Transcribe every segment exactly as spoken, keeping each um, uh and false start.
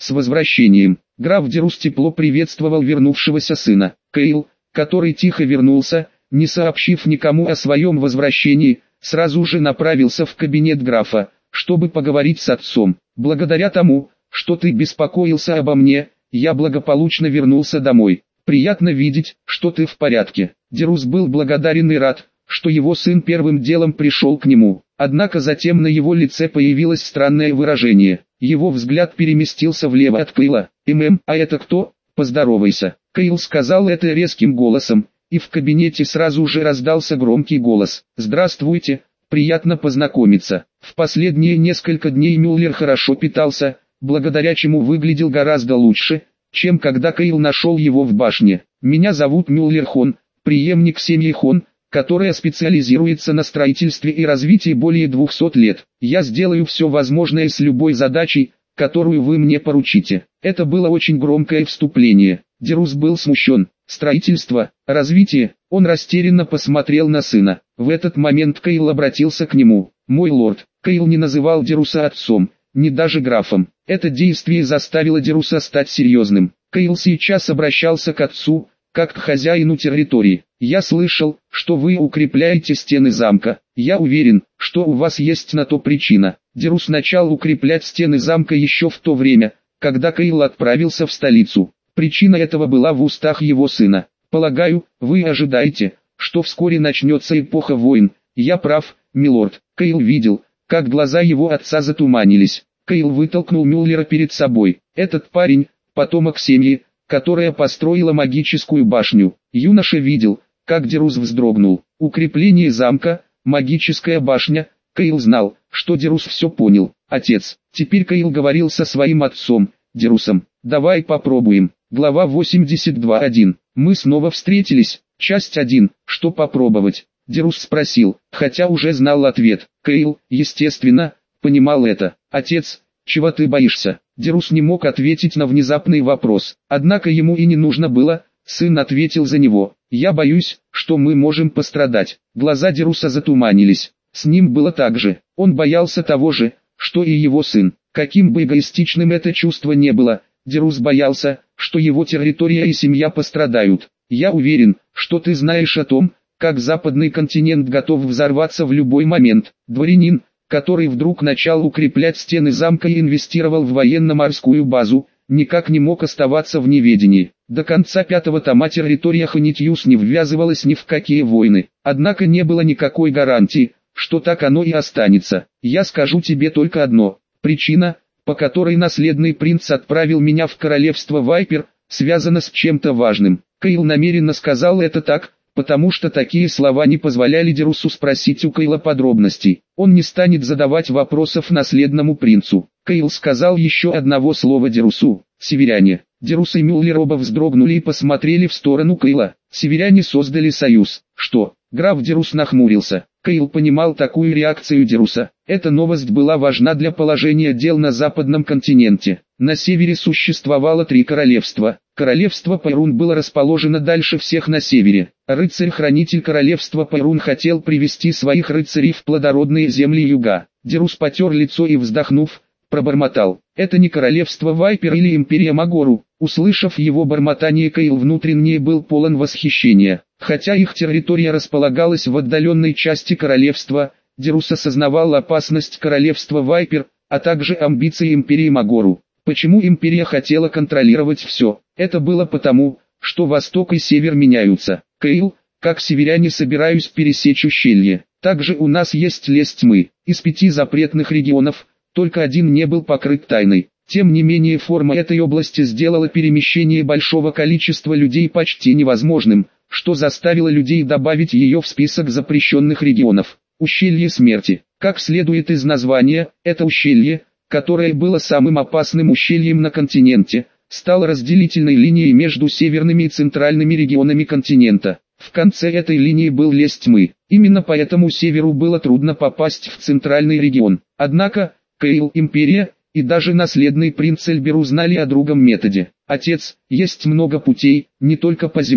с возвращением. Граф Дерус тепло приветствовал вернувшегося сына. Кейл, который тихо вернулся, не сообщив никому о своем возвращении, сразу же направился в кабинет графа, чтобы поговорить с отцом. «Благодаря тому, что ты беспокоился обо мне, я благополучно вернулся домой. Приятно видеть, что ты в порядке». Дерус был благодарен и рад, что его сын первым делом пришел к нему. Однако затем на его лице появилось странное выражение. Его взгляд переместился влево от Кейла. «ММ, а это кто? Поздоровайся». Кейл сказал это резким голосом, и в кабинете сразу же раздался громкий голос. «Здравствуйте, приятно познакомиться». В последние несколько дней Мюллер хорошо питался, благодаря чему выглядел гораздо лучше, чем когда Кейл нашел его в башне. «Меня зовут Мюллер Хон, преемник семьи Хон, которая специализируется на строительстве и развитии более двухсот лет. Я сделаю все возможное с любой задачей, которую вы мне поручите». Это было очень громкое вступление. Дерус был смущен. Строительство, развитие. Он растерянно посмотрел на сына. В этот момент Кейл обратился к нему. «Мой лорд». Кейл не называл Деруса отцом, ни даже графом. Это действие заставило Деруса стать серьезным. Кейл сейчас обращался к отцу, как к хозяину территории. «Я слышал, что вы укрепляете стены замка. Я уверен, что у вас есть на то причина». Дерус начал укреплять стены замка еще в то время, когда Кейл отправился в столицу. Причина этого была в устах его сына. «Полагаю, вы ожидаете, что вскоре начнется эпоха войн. Я прав, милорд». Кейл видел, как глаза его отца затуманились. Кейл вытолкнул Мюллера перед собой. «Этот парень – потомок семьи, которая построила магическую башню». Юноша видел, как Дерус вздрогнул. Укрепление замка, магическая башня. Кейл знал, что Дерус все понял. «Отец». Теперь Кейл говорил со своим отцом, Дерусом. «Давай попробуем». Глава восемьдесят два точка один. Мы снова встретились. Часть один. Что попробовать? Дерус спросил, хотя уже знал ответ. Кейл, естественно, понимал это. «Отец, чего ты боишься?» Дерус не мог ответить на внезапный вопрос. Однако ему и не нужно было. Сын ответил за него. «Я боюсь, что мы можем пострадать». Глаза Деруса затуманились. С ним было так же. Он боялся того же, что и его сын. Каким бы эгоистичным это чувство не было, Дерус боялся, что его территория и семья пострадают. «Я уверен, что ты знаешь о том, как западный континент готов взорваться в любой момент». Дворянин, который вдруг начал укреплять стены замка и инвестировал в военно-морскую базу, никак не мог оставаться в неведении. До конца пятого тома территория Хонитьюс не ввязывалась ни в какие войны. Однако не было никакой гарантии, что так оно и останется. «Я скажу тебе только одно. Причина, по которой наследный принц отправил меня в королевство Вайпер, связана с чем-то важным». Кейл намеренно сказал это так, потому что такие слова не позволяли Дерусу спросить у Кейла подробностей. Он не станет задавать вопросов наследному принцу. Кейл сказал еще одного слова Дерусу. «Северяне». Дерус и Мюллер оба вздрогнули и посмотрели в сторону Кейла. Северяне создали союз. Что? Граф Дерус нахмурился. Кейл понимал такую реакцию Деруса. Эта новость была важна для положения дел на западном континенте. На севере существовало три королевства. Королевство Пайрун было расположено дальше всех на севере. Рыцарь-хранитель королевства Пайрун хотел привести своих рыцарей в плодородные земли юга. Дерус потер лицо и, вздохнув, пробормотал. «Это не королевство Вайпер или империя Магору». Услышав его бормотание, Кейл внутренне был полон восхищения. Хотя их территория располагалась в отдаленной части королевства, Дерус осознавал опасность королевства Вайпер, а также амбиции империи Магору. Почему империя хотела контролировать все? Это было потому, что восток и север меняются. Кейл, как северяне, собираюсь пересечь ущелье. Также у нас есть лес тьмы. Из пяти запретных регионов, только один не был покрыт тайной. Тем не менее, форма этой области сделала перемещение большого количества людей почти невозможным, что заставило людей добавить ее в список запрещенных регионов. Ущелье смерти. Как следует из названия, это ущелье, которое было самым опасным ущельем на континенте, стало разделительной линией между северными и центральными регионами континента. В конце этой линии был лес тьмы. Именно поэтому северу было трудно попасть в центральный регион. Однако, Кейл, империя и даже наследный принц Эльбер узнали о другом методе. «Отец, есть много путей, не только по земле.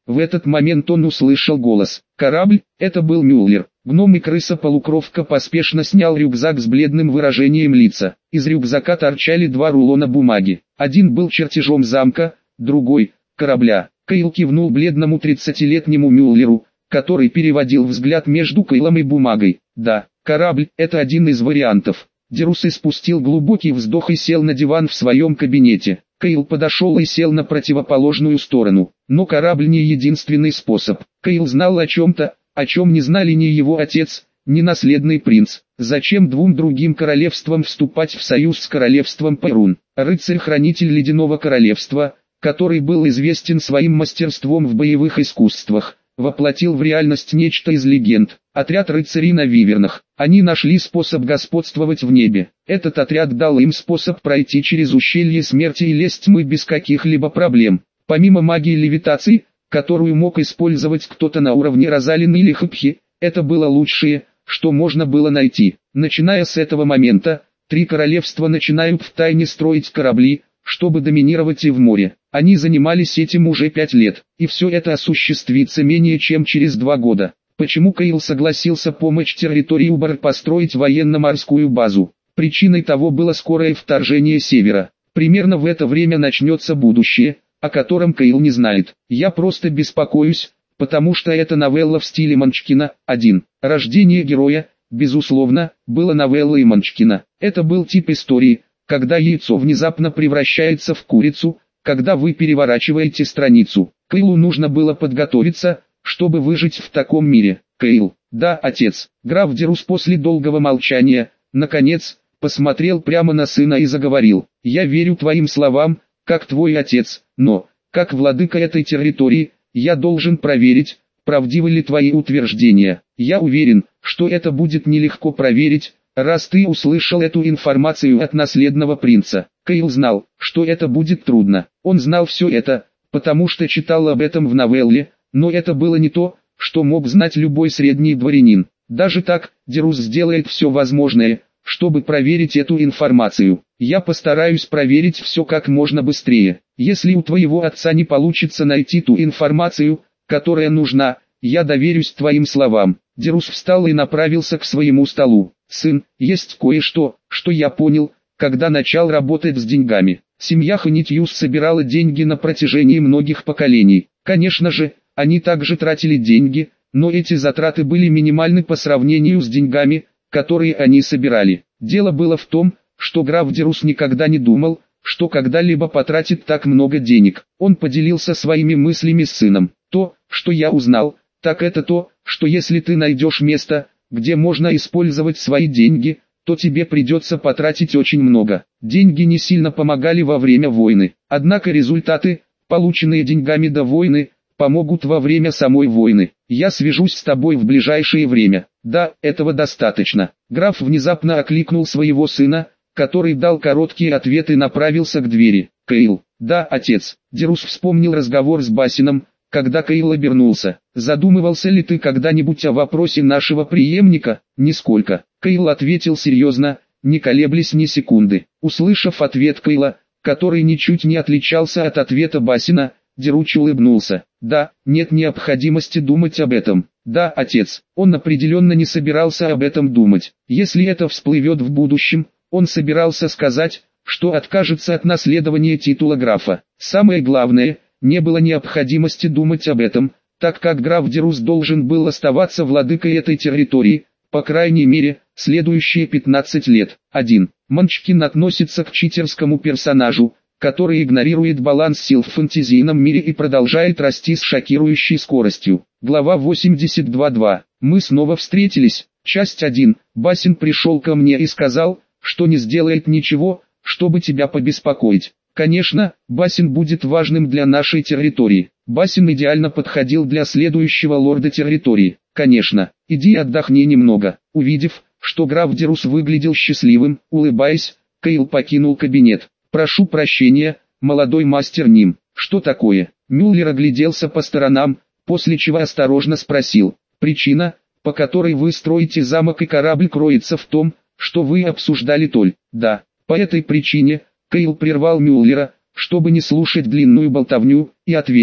В этот момент он услышал голос. Корабль, это был Мюллер. Гном и крыса-полукровка поспешно снял рюкзак с бледным выражением лица. Из рюкзака торчали два рулона бумаги. Один был чертежом замка, другой – корабля. Кайл кивнул бледному тридцатилетнему Мюллеру, который переводил взгляд между Кайлом и бумагой. Да, корабль – это один из вариантов. Дерус испустил глубокий вздох и сел на диван в своем кабинете. Кайл подошел и сел на противоположную сторону. Но корабль не единственный способ. Кайл знал о чем-то, о чем не знали ни его отец, ни наследный принц. Зачем двум другим королевствам вступать в союз с королевством Перун? Рыцарь-хранитель Ледяного Королевства, который был известен своим мастерством в боевых искусствах, воплотил в реальность нечто из легенд. Отряд рыцарей на Вивернах. Они нашли способ господствовать в небе. Этот отряд дал им способ пройти через ущелье смерти и лезть тьмы без каких-либо проблем. Помимо магии левитации, которую мог использовать кто-то на уровне Розалины или Хапхи, это было лучшее, что можно было найти. Начиная с этого момента, три королевства начинают втайне строить корабли, чтобы доминировать и в море. Они занимались этим уже пять лет, и все это осуществится менее чем через два года. Почему Кайл согласился помочь территории Убар построить военно-морскую базу? Причиной того было скорое вторжение Севера. Примерно в это время начнется будущее, о котором Кайл не знает. Я просто беспокоюсь, потому что это новелла в стиле Манчкина. один. Рождение героя, безусловно, было новеллой Манчкина. Это был тип истории, когда яйцо внезапно превращается в курицу, когда вы переворачиваете страницу. Кайлу нужно было подготовиться, чтобы выжить в таком мире. Кайл, да, отец. Граф Дерус после долгого молчания, наконец, посмотрел прямо на сына и заговорил. Я верю твоим словам, как твой отец, но, как владыка этой территории, я должен проверить, правдивы ли твои утверждения. Я уверен, что это будет нелегко проверить, раз ты услышал эту информацию от наследного принца. Кайл знал, что это будет трудно. Он знал все это, потому что читал об этом в новелле, но это было не то, что мог знать любой средний дворянин. Даже так, Дерус сделает все возможное, чтобы проверить эту информацию. Я постараюсь проверить все как можно быстрее. Если у твоего отца не получится найти ту информацию, которая нужна, я доверюсь твоим словам. Дерус встал и направился к своему столу. Сын, есть кое-что, что я понял, когда начал работать с деньгами. Семья Ханитьюс собирала деньги на протяжении многих поколений. Конечно же, они также тратили деньги, но эти затраты были минимальны по сравнению с деньгами, которые они собирали. Дело было в том, что граф Дерус никогда не думал, что когда-либо потратит так много денег. Он поделился своими мыслями с сыном. То, что я узнал, так это то, что если ты найдешь место, где можно использовать свои деньги, то тебе придется потратить очень много. Деньги не сильно помогали во время войны. Однако результаты, полученные деньгами до войны, помогут во время самой войны. Я свяжусь с тобой в ближайшее время. Да, этого достаточно. Граф внезапно окликнул своего сына, который дал короткий ответ и направился к двери. Кайл, да, отец. Дерус вспомнил разговор с Басином, когда Кайл обернулся. Задумывался ли ты когда-нибудь о вопросе нашего преемника? Нисколько. Кайл ответил серьезно, не колеблясь ни секунды. Услышав ответ Кайла, который ничуть не отличался от ответа Басина, Деруч улыбнулся. Да, нет необходимости думать об этом. Да, отец, он определенно не собирался об этом думать. Если это всплывет в будущем, он собирался сказать, что откажется от наследования титула графа. Самое главное, не было необходимости думать об этом, так как граф Дерус должен был оставаться владыкой этой территории, по крайней мере, следующие пятнадцать лет. один. Манчкин относится к читерскому персонажу, который игнорирует баланс сил в фэнтезийном мире и продолжает расти с шокирующей скоростью. Глава восемьдесят два точка два. Мы снова встретились. Часть один. Басин пришел ко мне и сказал, что не сделает ничего, чтобы тебя побеспокоить. Конечно, Басин будет важным для нашей территории. Басин идеально подходил для следующего лорда территории. Конечно, иди отдохни немного. Увидев, что граф Дерус выглядел счастливым, улыбаясь, Кайл покинул кабинет. Прошу прощения, молодой мастер Ним. Что такое? Мюллер огляделся по сторонам, после чего осторожно спросил. Причина, по которой вы строите замок и корабль, кроется в том, что вы обсуждали Толь. Да, по этой причине, Кайл прервал Мюллера, чтобы не слушать длинную болтовню, и ответил.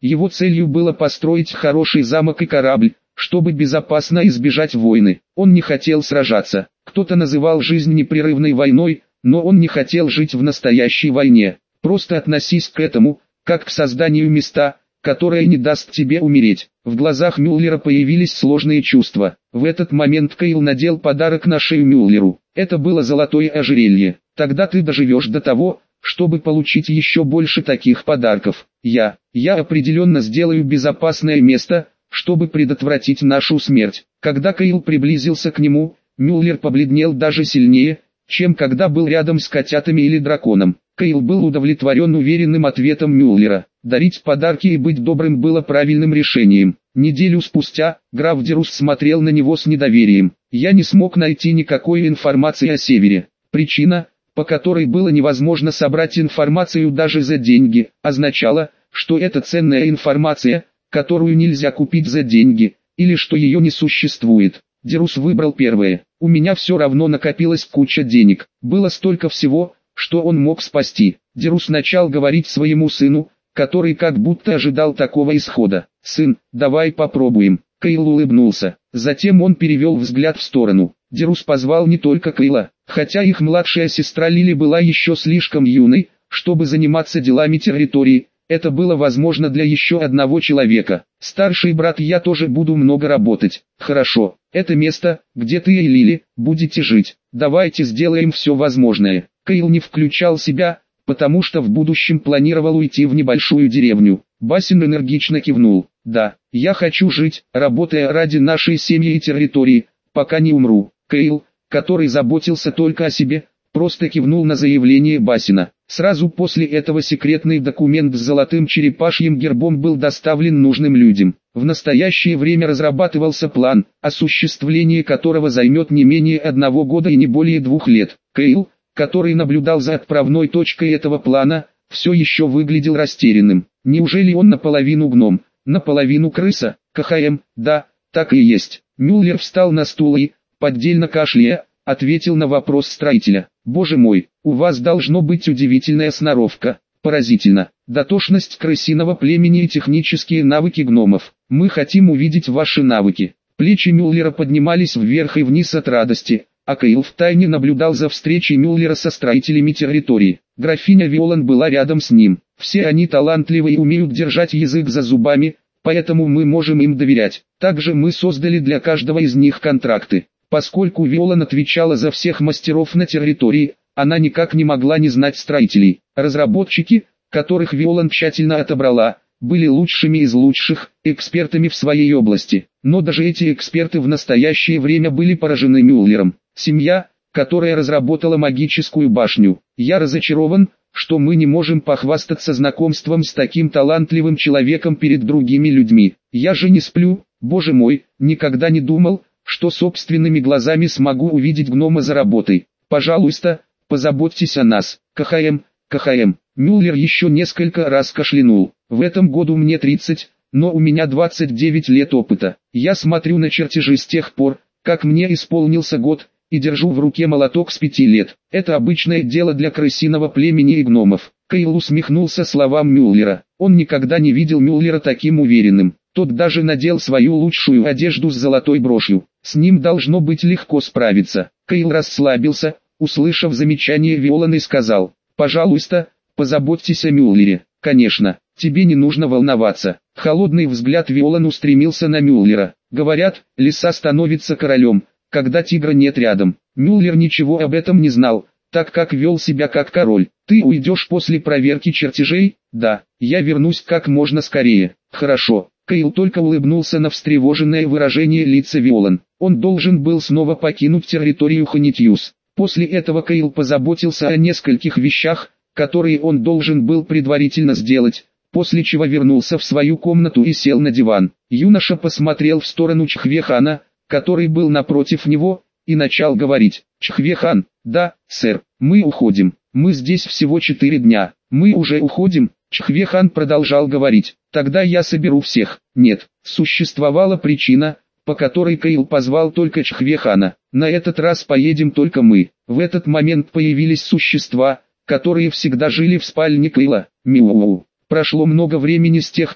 Его целью было построить хороший замок и корабль, чтобы безопасно избежать войны. Он не хотел сражаться. Кто-то называл жизнь непрерывной войной, но он не хотел жить в настоящей войне. Просто относись к этому, как к созданию места, которое не даст тебе умереть. В глазах Мюллера появились сложные чувства. В этот момент Кейл надел подарок на шею Мюллеру. Это было золотое ожерелье. Тогда ты доживешь до того, чтобы получить еще больше таких подарков. Я, я определенно сделаю безопасное место, чтобы предотвратить нашу смерть. Когда Кейл приблизился к нему, Мюллер побледнел даже сильнее, чем когда был рядом с котятами или драконом. Кейл был удовлетворен уверенным ответом Мюллера. Дарить подарки и быть добрым было правильным решением. Неделю спустя, граф Дерус смотрел на него с недоверием. Я не смог найти никакой информации о Севере. Причина, по которой было невозможно собрать информацию даже за деньги, означала, что это ценная информация, которую нельзя купить за деньги, или что ее не существует. Дерус выбрал первое. У меня все равно накопилась куча денег. Было столько всего, что он мог спасти. Дерус начал говорить своему сыну, который как будто ожидал такого исхода. «Сын, давай попробуем». Кейл улыбнулся. Затем он перевел взгляд в сторону. Дерус позвал не только Кейла, хотя их младшая сестра Лили была еще слишком юной, чтобы заниматься делами территории. Это было возможно для еще одного человека. Старший брат, я тоже буду много работать. Хорошо, это место, где ты и Лили будете жить. Давайте сделаем все возможное. Кейл не включал себя, потому что в будущем планировал уйти в небольшую деревню. Басин энергично кивнул. Да, я хочу жить, работая ради нашей семьи и территории, пока не умру. Кейл, который заботился только о себе, просто кивнул на заявление Басина. Сразу после этого секретный документ с золотым черепашьим гербом был доставлен нужным людям. В настоящее время разрабатывался план, осуществление которого займет не менее одного года и не более двух лет. Кейл, который наблюдал за отправной точкой этого плана, все еще выглядел растерянным. Неужели он наполовину гном, наполовину крыса? КХМ, да, так и есть. Мюллер встал на стул и, поддельно кашляя, ответил на вопрос строителя. Боже мой, у вас должно быть удивительная сноровка. Поразительно. Дотошность крысиного племени и технические навыки гномов. Мы хотим увидеть ваши навыки. Плечи Мюллера поднимались вверх и вниз от радости, а Кейл втайне наблюдал за встречей Мюллера со строителями территории. Графиня Виолан была рядом с ним. Все они талантливы и умеют держать язык за зубами, поэтому мы можем им доверять. Также мы создали для каждого из них контракты. Поскольку Виолан отвечала за всех мастеров на территории, она никак не могла не знать строителей. Разработчики, которых Виолан тщательно отобрала, были лучшими из лучших, экспертами в своей области. Но даже эти эксперты в настоящее время были поражены Мюллером. Семья, которая разработала магическую башню. Я разочарован, что мы не можем похвастаться знакомством с таким талантливым человеком перед другими людьми. Я же не сплю, боже мой, никогда не думал, что собственными глазами смогу увидеть гнома за работой. Пожалуйста, позаботьтесь о нас. КХМ, КХМ. Мюллер еще несколько раз кашлянул. В этом году мне тридцать, но у меня двадцать девять лет опыта. Я смотрю на чертежи с тех пор, как мне исполнился год, и держу в руке молоток с пяти лет. Это обычное дело для крысиного племени и гномов. Кейл усмехнулся словам Мюллера. Он никогда не видел Мюллера таким уверенным. Тот даже надел свою лучшую одежду с золотой брошью. С ним должно быть легко справиться. Кейл расслабился, услышав замечание Виолан, и сказал: «Пожалуйста, позаботьтесь о Мюллере». «Конечно, тебе не нужно волноваться». Холодный взгляд Виолан устремился на Мюллера. «Говорят, лиса становится королем, когда тигра нет рядом». Мюллер ничего об этом не знал, так как вел себя как король. «Ты уйдешь после проверки чертежей?» «Да, я вернусь как можно скорее». «Хорошо». Кейл только улыбнулся на встревоженное выражение лица Виолан. Он должен был снова покинуть территорию Ханитьюс. После этого Кейл позаботился о нескольких вещах, которые он должен был предварительно сделать, после чего вернулся в свою комнату и сел на диван. Юноша посмотрел в сторону Чхвехана, который был напротив него, и начал говорить. «Чхвехан, да, сэр, мы уходим. Мы здесь всего четыре дня. Мы уже уходим?» Чхвехан продолжал говорить. «Тогда я соберу всех». Нет, существовала причина, по которой Кейл позвал только Чхвехана. «На этот раз поедем только мы». В этот момент появились существа, которые всегда жили в спальне Кейла. Мяу. Прошло много времени с тех пор,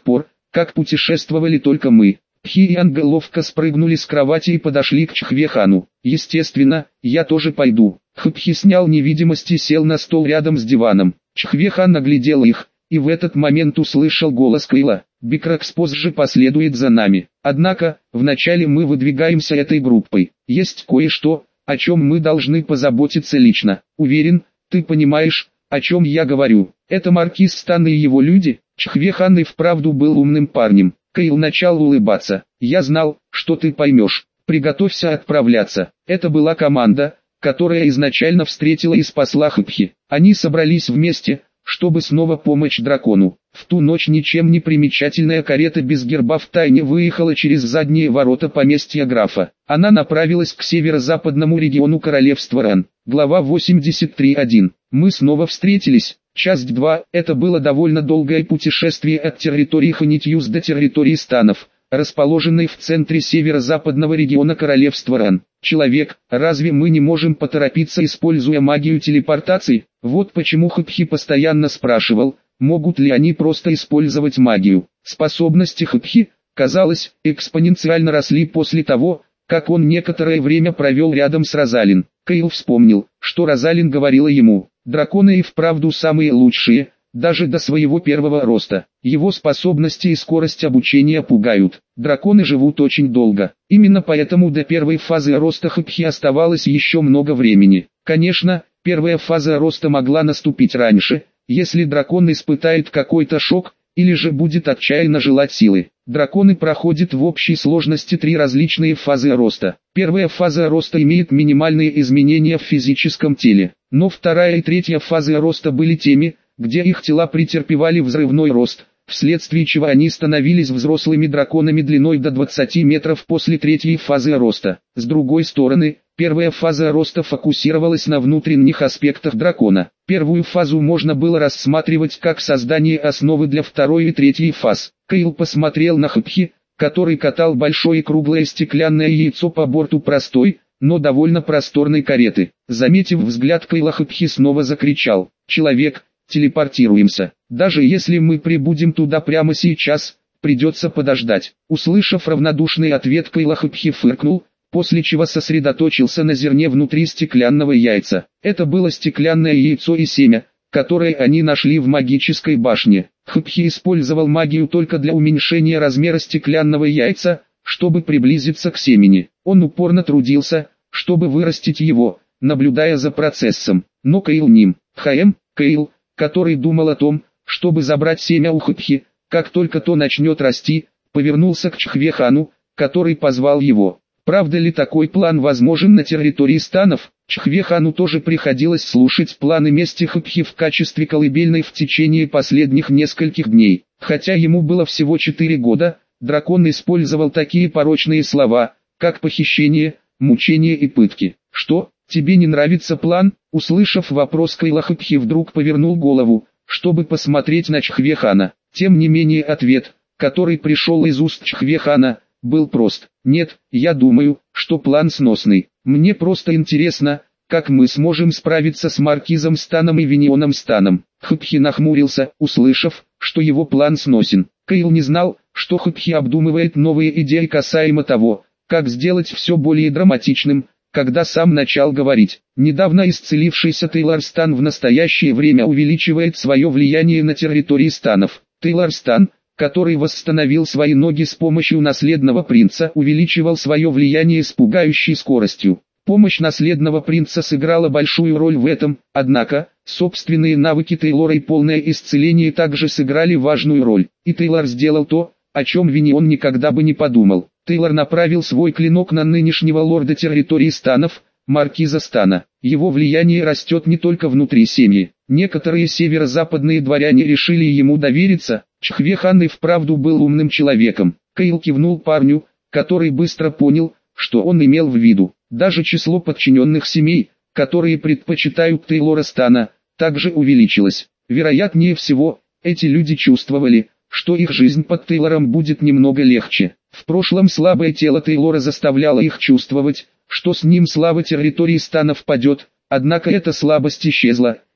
как путешествовали только мы. Пхи и Анга ловко спрыгнули с кровати и подошли к Чхве-хану. Естественно, я тоже пойду. Хпхи снял невидимость и сел на стол рядом с диваном. Чхве-хан оглядел их, и в этот момент услышал голос Кейла. Бикракс позже последует за нами. Однако, вначале мы выдвигаемся этой группой. Есть кое-что, о чем мы должны позаботиться лично. Уверен, ты понимаешь, о чем я говорю. Это маркиз Стан и его люди. Чхве-хан и вправду был умным парнем. Кейл начал улыбаться. Я знал, что ты поймешь. Приготовься отправляться. Это была команда, которая изначально встретила и спасла Хпхи. Они собрались вместе, чтобы снова помочь дракону. В ту ночь ничем не примечательная карета без герба втайне выехала через задние ворота поместья графа. Она направилась к северо-западному региону королевства Рен. Глава восемьдесят три точка один. Мы снова встретились. Часть два. Это было довольно долгое путешествие от территории Ханитьюз до территории станов, расположенной в центре северо-западного региона королевства Рен. Человек, разве мы не можем поторопиться, используя магию телепортации? Вот почему Хпхи постоянно спрашивал, могут ли они просто использовать магию. Способности Хпхи, казалось, экспоненциально росли после того, как он некоторое время провел рядом с Розалин. Кейл вспомнил, что Розалин говорила ему, драконы и вправду самые лучшие, даже до своего первого роста. Его способности и скорость обучения пугают. Драконы живут очень долго. Именно поэтому до первой фазы роста Хпхи оставалось еще много времени. Конечно, первая фаза роста могла наступить раньше, если дракон испытает какой-то шок, или же будет отчаянно желать силы. Драконы проходят в общей сложности три различные фазы роста. Первая фаза роста имеет минимальные изменения в физическом теле, но вторая и третья фазы роста были теми, где их тела претерпевали взрывной рост, вследствие чего они становились взрослыми драконами длиной до двадцати метров после третьей фазы роста. С другой стороны, первая фаза роста фокусировалась на внутренних аспектах дракона. Первую фазу можно было рассматривать как создание основы для второй и третьей фаз. Кейл посмотрел на Хпхи, который катал большое круглое стеклянное яйцо по борту простой, но довольно просторной кареты. Заметив взгляд Кейла, Хпхи снова закричал: «Человек, телепортируемся. Даже если мы прибудем туда прямо сейчас, придется подождать». Услышав равнодушный ответ Кейла, Хпхи фыркнул, после чего сосредоточился на зерне внутри стеклянного яйца. Это было стеклянное яйцо и семя, которое они нашли в магической башне. Хпхи использовал магию только для уменьшения размера стеклянного яйца, чтобы приблизиться к семени. Он упорно трудился, чтобы вырастить его, наблюдая за процессом. Но Кейл ним. Хаэм, Кейл, который думал о том, чтобы забрать семя у Хпхи, как только то начнет расти, повернулся к Чхве-хану, который позвал его. Правда ли такой план возможен на территории станов? Чхве-хану тоже приходилось слушать планы мести Хпхи в качестве колыбельной в течение последних нескольких дней. Хотя ему было всего четыре года, дракон использовал такие порочные слова, как похищение, мучение и пытки. «Что, тебе не нравится план?» Услышав вопрос Кейла, Хпхи вдруг повернул голову, чтобы посмотреть на Чхве-хана. Тем не менее ответ, который пришел из уст Чхве-хана, был прост. «Нет, я думаю, что план сносный. Мне просто интересно, как мы сможем справиться с маркизом Станом и Виньоном Станом». Хпхи нахмурился, услышав, что его план сносен. Кейл не знал, что Хпхи обдумывает новые идеи касаемо того, как сделать все более драматичным, когда сам начал говорить. Недавно исцелившийся Тейлор Стан в настоящее время увеличивает свое влияние на территории станов. Тейлор Стан, который восстановил свои ноги с помощью наследного принца, увеличивал свое влияние с пугающей скоростью. Помощь наследного принца сыграла большую роль в этом, однако, собственные навыки Тейлора и полное исцеление также сыграли важную роль. И Тейлор сделал то, о чем Виньон никогда бы не подумал. Тейлор направил свой клинок на нынешнего лорда территории станов, маркиза Стана. Его влияние растет не только внутри семьи. Некоторые северо-западные дворяне решили ему довериться. Чхве-хан и вправду был умным человеком. Кейл кивнул парню, который быстро понял, что он имел в виду. Даже число подчиненных семей, которые предпочитают Тейлора Стана, также увеличилось. Вероятнее всего, эти люди чувствовали, что их жизнь под Тейлором будет немного легче. В прошлом слабое тело Тейлора заставляло их чувствовать, что с ним слава территории станов падет, однако эта слабость исчезла,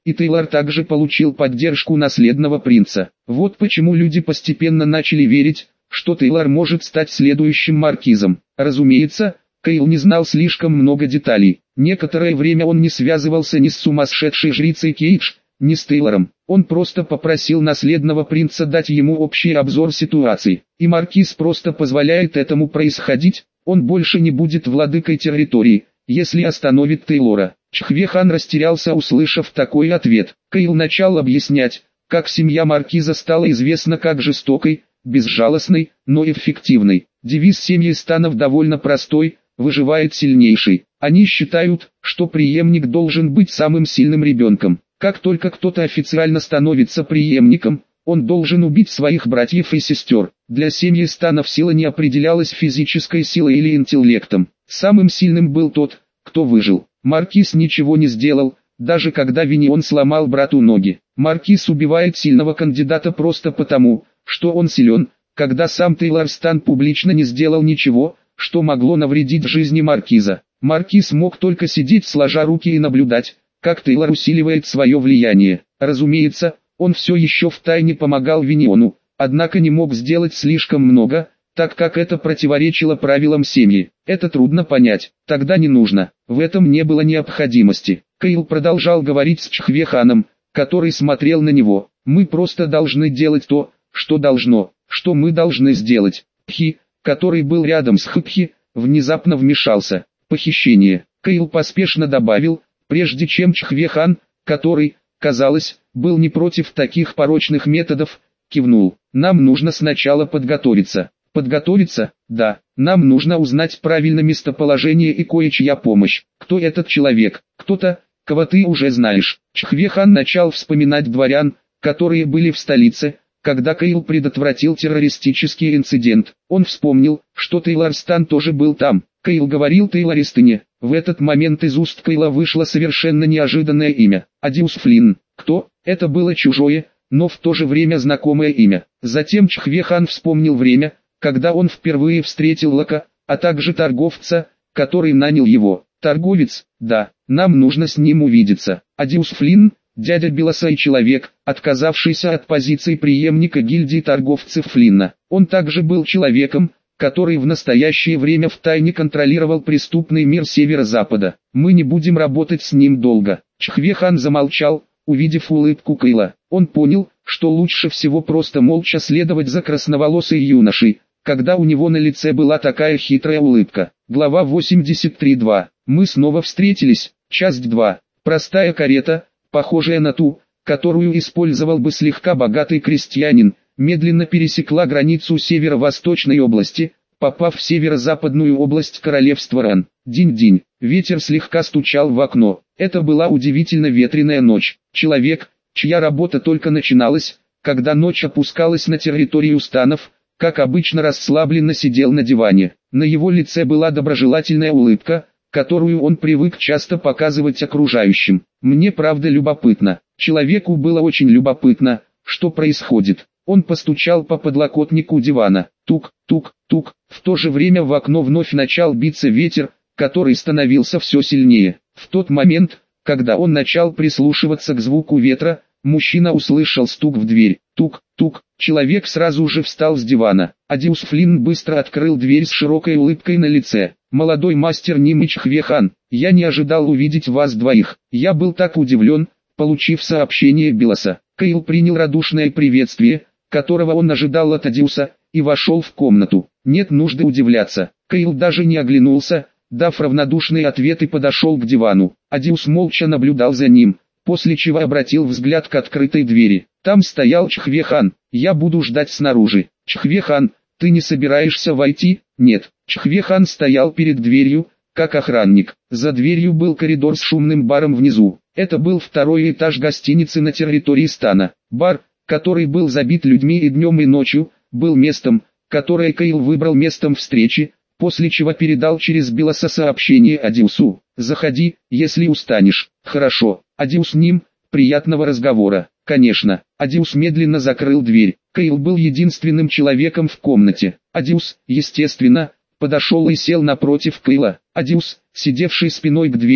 и Тейлор также получил поддержку наследного принца. Вот почему люди постепенно начали верить, что Тейлор может стать следующим маркизом. Разумеется, Кейл не знал слишком много деталей. Некоторое время он не связывался ни с сумасшедшей жрицей Кейдж, ни с Тейлором. Он просто попросил наследного принца дать ему общий обзор ситуации. И маркиз просто позволяет этому происходить. Он больше не будет владыкой территории, если остановит Тейлора. Чхве-хан растерялся, услышав такой ответ. Кейл начал объяснять, как семья маркиза стала известна как жестокой, безжалостной, но эффективной. Девиз семьи Станов довольно простой: выживает сильнейший. Они считают, что преемник должен быть самым сильным ребенком. Как только кто-то официально становится преемником, он должен убить своих братьев и сестер. Для семьи Станов сила не определялась физической силой или интеллектом. Самым сильным был тот, кто выжил. Маркиз ничего не сделал, даже когда Винион сломал брату ноги. Маркиз убивает сильного кандидата просто потому, что он силен, когда сам Тейлор Стан публично не сделал ничего, что могло навредить жизни маркиза. Маркиз мог только сидеть сложа руки и наблюдать, как Тейлор усиливает свое влияние. Разумеется, он все еще втайне помогал Виниону, однако не мог сделать слишком много, так как это противоречило правилам семьи. Это трудно понять, тогда не нужно, в этом не было необходимости. Кейл продолжал говорить с Чхве-ханом, который смотрел на него. Мы просто должны делать то, что должно, что мы должны сделать. Пхи, который был рядом с Хпхи, внезапно вмешался. Похищение. Кейл поспешно добавил, прежде чем Чхве-хан, который, казалось, был не против таких порочных методов, кивнул. Нам нужно сначала подготовиться. Подготовиться? Да. Нам нужно узнать правильно местоположение и кое-чья помощь. Кто этот человек? Кто-то, кого ты уже знаешь. Чхве-хан начал вспоминать дворян, которые были в столице, когда Кейл предотвратил террористический инцидент. Он вспомнил, что Тейлор Стан тоже был там. Кейл говорил Тейлористыне. В этот момент из уст Кейла вышло совершенно неожиданное имя. Адиус Флинн. Кто? Это было чужое, но в то же время знакомое имя. Затем Чхве-хан вспомнил время, когда он впервые встретил Лака, а также торговца, который нанял его. Торговец? Да, нам нужно с ним увидеться. Адиус Флинн, дядя Белоса и человек, отказавшийся от позиции преемника гильдии торговцев Флинна. Он также был человеком, который в настоящее время втайне контролировал преступный мир северо-запада. Мы не будем работать с ним долго. Чхве-хан замолчал, увидев улыбку Кейла. Он понял, что лучше всего просто молча следовать за красноволосой юношей, когда у него на лице была такая хитрая улыбка. Глава восемьдесят три два. Мы снова встретились. Часть два. Простая карета, похожая на ту, которую использовал бы слегка богатый крестьянин, медленно пересекла границу северо-восточной области, попав в северо-западную область королевства Ран. Динь-динь. Ветер слегка стучал в окно. Это была удивительно ветреная ночь. Человек, чья работа только начиналась, когда ночь опускалась на территорию станов, как обычно расслабленно сидел на диване. На его лице была доброжелательная улыбка, которую он привык часто показывать окружающим. Мне правда любопытно. Человеку было очень любопытно, что происходит. Он постучал по подлокотнику дивана. Тук, тук, тук. В то же время в окно вновь начал биться ветер, который становился все сильнее. В тот момент, когда он начал прислушиваться к звуку ветра, мужчина услышал стук в дверь. Тук, тук. Человек сразу же встал с дивана. Адиус Флинн быстро открыл дверь с широкой улыбкой на лице. «Молодой мастер Нимы Чхве-хан, я не ожидал увидеть вас двоих. Я был так удивлен, получив сообщение Белоса». Кейл принял радушное приветствие, которого он ожидал от Адиуса, и вошел в комнату. Нет нужды удивляться. Кейл даже не оглянулся, дав равнодушный ответ, и подошел к дивану. Адиус молча наблюдал за ним, после чего обратил взгляд к открытой двери. Там стоял Чхве-хан. «Я буду ждать снаружи». «Чхве-хан, ты не собираешься войти?» «Нет». Чхве-хан стоял перед дверью, как охранник. За дверью был коридор с шумным баром внизу. Это был второй этаж гостиницы на территории стана. Бар, который был забит людьми и днем и ночью, был местом, которое Кейл выбрал местом встречи, после чего передал через Белоса сообщение Адиусу. «Заходи, если устанешь». «Хорошо, Адиус Ним, приятного разговора». «Конечно». Адиус медленно закрыл дверь. Кейл был единственным человеком в комнате. Адиус, естественно, подошел и сел напротив Кейла. Адиус, сидевший спиной к двери,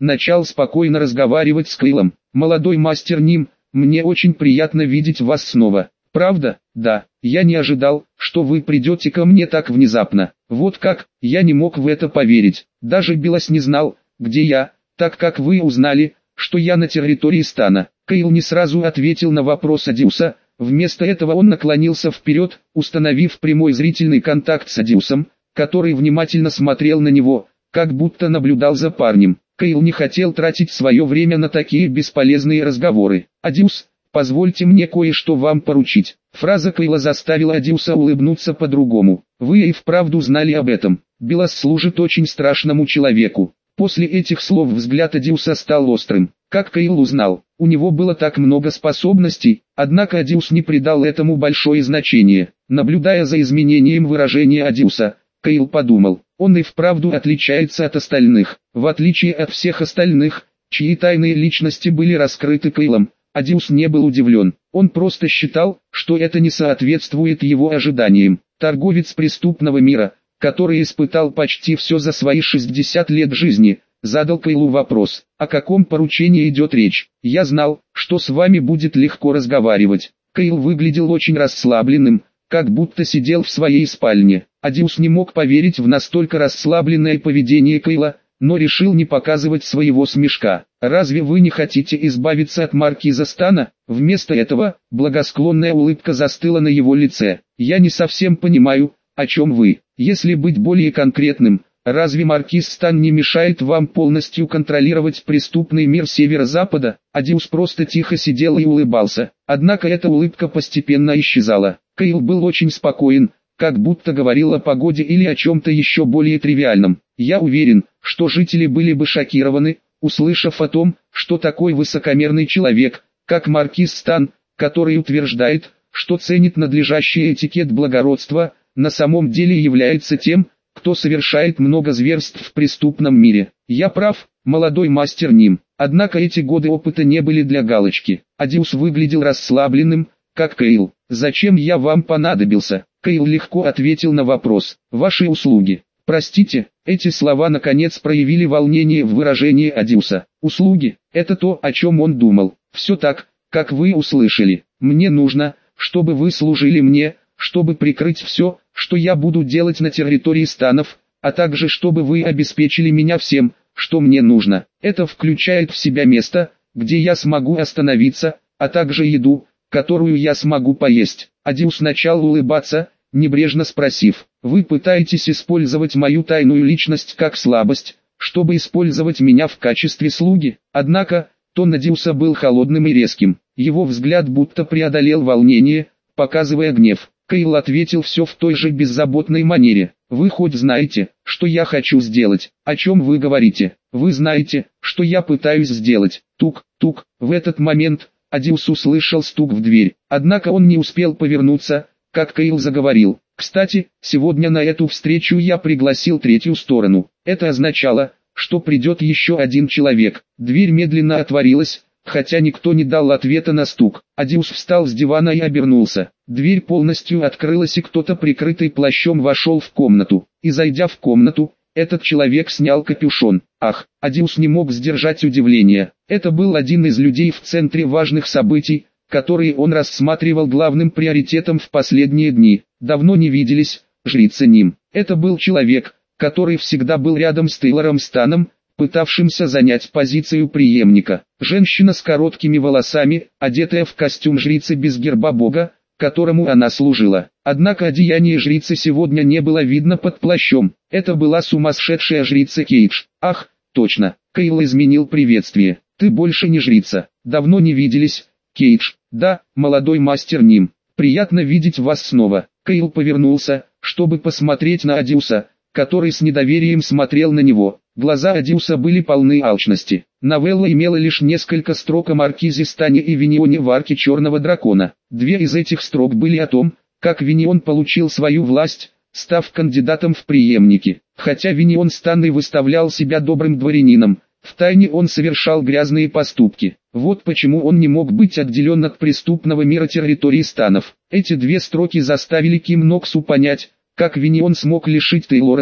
начал спокойно разговаривать с Кейлом. «Молодой мастер Ним, мне очень приятно видеть вас снова. Правда? Да, я не ожидал, что вы придете ко мне так внезапно. Вот как, я не мог в это поверить. Даже Белос не знал, где я, так как вы узнали, что я на территории стана». Кейл не сразу ответил на вопрос Адиуса. Вместо этого он наклонился вперед, установив прямой зрительный контакт с Адиусом, который внимательно смотрел на него, как будто наблюдал за парнем. Кейл не хотел тратить свое время на такие бесполезные разговоры. «Адиус, позвольте мне кое-что вам поручить». Фраза Кейла заставила Адиуса улыбнуться по-другому. «Вы и вправду знали об этом. Белос служит очень страшному человеку». После этих слов взгляд Адиуса стал острым. Как Кейл узнал, у него было так много способностей, однако Адиус не придал этому большое значение. Наблюдая за изменением выражения Адиуса, Кейл подумал, он и вправду отличается от остальных. В отличие от всех остальных, чьи тайные личности были раскрыты Кейлом, Адиус не был удивлен. Он просто считал, что это не соответствует его ожиданиям. Торговец преступного мира, который испытал почти все за свои шестьдесят лет жизни, задал Кейлу вопрос, о каком поручении идет речь. «Я знал, что с вами будет легко разговаривать». Кейл выглядел очень расслабленным, как будто сидел в своей спальне. Адиус не мог поверить в настолько расслабленное поведение Кейла, но решил не показывать своего смешка. «Разве вы не хотите избавиться от маркиза Стана?» Вместо этого, благосклонная улыбка застыла на его лице. «Я не совсем понимаю, о чем вы. Если быть более конкретным, разве маркиз Стан не мешает вам полностью контролировать преступный мир Северо-Запада?» Адиус просто тихо сидел и улыбался, однако эта улыбка постепенно исчезала. Кейл был очень спокоен, как будто говорил о погоде или о чем-то еще более тривиальном. «Я уверен, что жители были бы шокированы, услышав о том, что такой высокомерный человек, как маркиз Стан, который утверждает, что ценит надлежащий этикет благородства, на самом деле является тем, кто совершает много зверств в преступном мире. Я прав, молодой мастер Ним». Однако эти годы опыта не были для галочки. Адиус выглядел расслабленным, как Кейл. «Зачем я вам понадобился?» Кейл легко ответил на вопрос. «Ваши услуги». «Простите», эти слова наконец проявили волнение в выражении Адиуса. «Услуги» — это то, о чем он думал. «Все так, как вы услышали. Мне нужно, чтобы вы служили мне, чтобы прикрыть все, что я буду делать на территории станов, а также чтобы вы обеспечили меня всем, что мне нужно. Это включает в себя место, где я смогу остановиться, а также еду, которую я смогу поесть». Адиус начал улыбаться, небрежно спросив, «Вы пытаетесь использовать мою тайную личность как слабость, чтобы использовать меня в качестве слуги?» Однако, тон Адиуса был холодным и резким. Его взгляд будто преодолел волнение, показывая гнев. Кейл ответил все в той же беззаботной манере. «Вы хоть знаете, что я хочу сделать? О чем вы говорите? Вы знаете, что я пытаюсь сделать?» Тук, тук. В этот момент Адиус услышал стук в дверь. Однако он не успел повернуться, как Кейл заговорил. «Кстати, сегодня на эту встречу я пригласил третью сторону. Это означало, что придет еще один человек». Дверь медленно отворилась, хотя никто не дал ответа на стук. Адиус встал с дивана и обернулся. Дверь полностью открылась, и кто-то, прикрытый плащом, вошел в комнату. И зайдя в комнату, этот человек снял капюшон. Ах, Адиус не мог сдержать удивления. Это был один из людей в центре важных событий, которые он рассматривал главным приоритетом в последние дни. Давно не виделись, жрица Ним. Это был человек, который всегда был рядом с Тейлором Станом, пытавшимся занять позицию преемника. Женщина с короткими волосами, одетая в костюм жрицы без герба бога, которому она служила. Однако одеяние жрицы сегодня не было видно под плащом. Это была сумасшедшая жрица Кейдж. «Ах, точно!» Кейл изменил приветствие. «Ты больше не жрица. Давно не виделись, Кейдж». «Да, молодой мастер Ним. Приятно видеть вас снова». Кейл повернулся, чтобы посмотреть на Адиуса, который с недоверием смотрел на него. Глаза Адиуса были полны алчности. Новелла имела лишь несколько строк о маркизе Стане и Винионе в арке Черного Дракона. Две из этих строк были о том, как Винион получил свою власть, став кандидатом в преемники. Хотя Винион Стан и выставлял себя добрым дворянином, втайне он совершал грязные поступки. Вот почему он не мог быть отделен от преступного мира территории Станов. Эти две строки заставили Ким Ноксу понять, как Винион смог лишить Тейлора ног,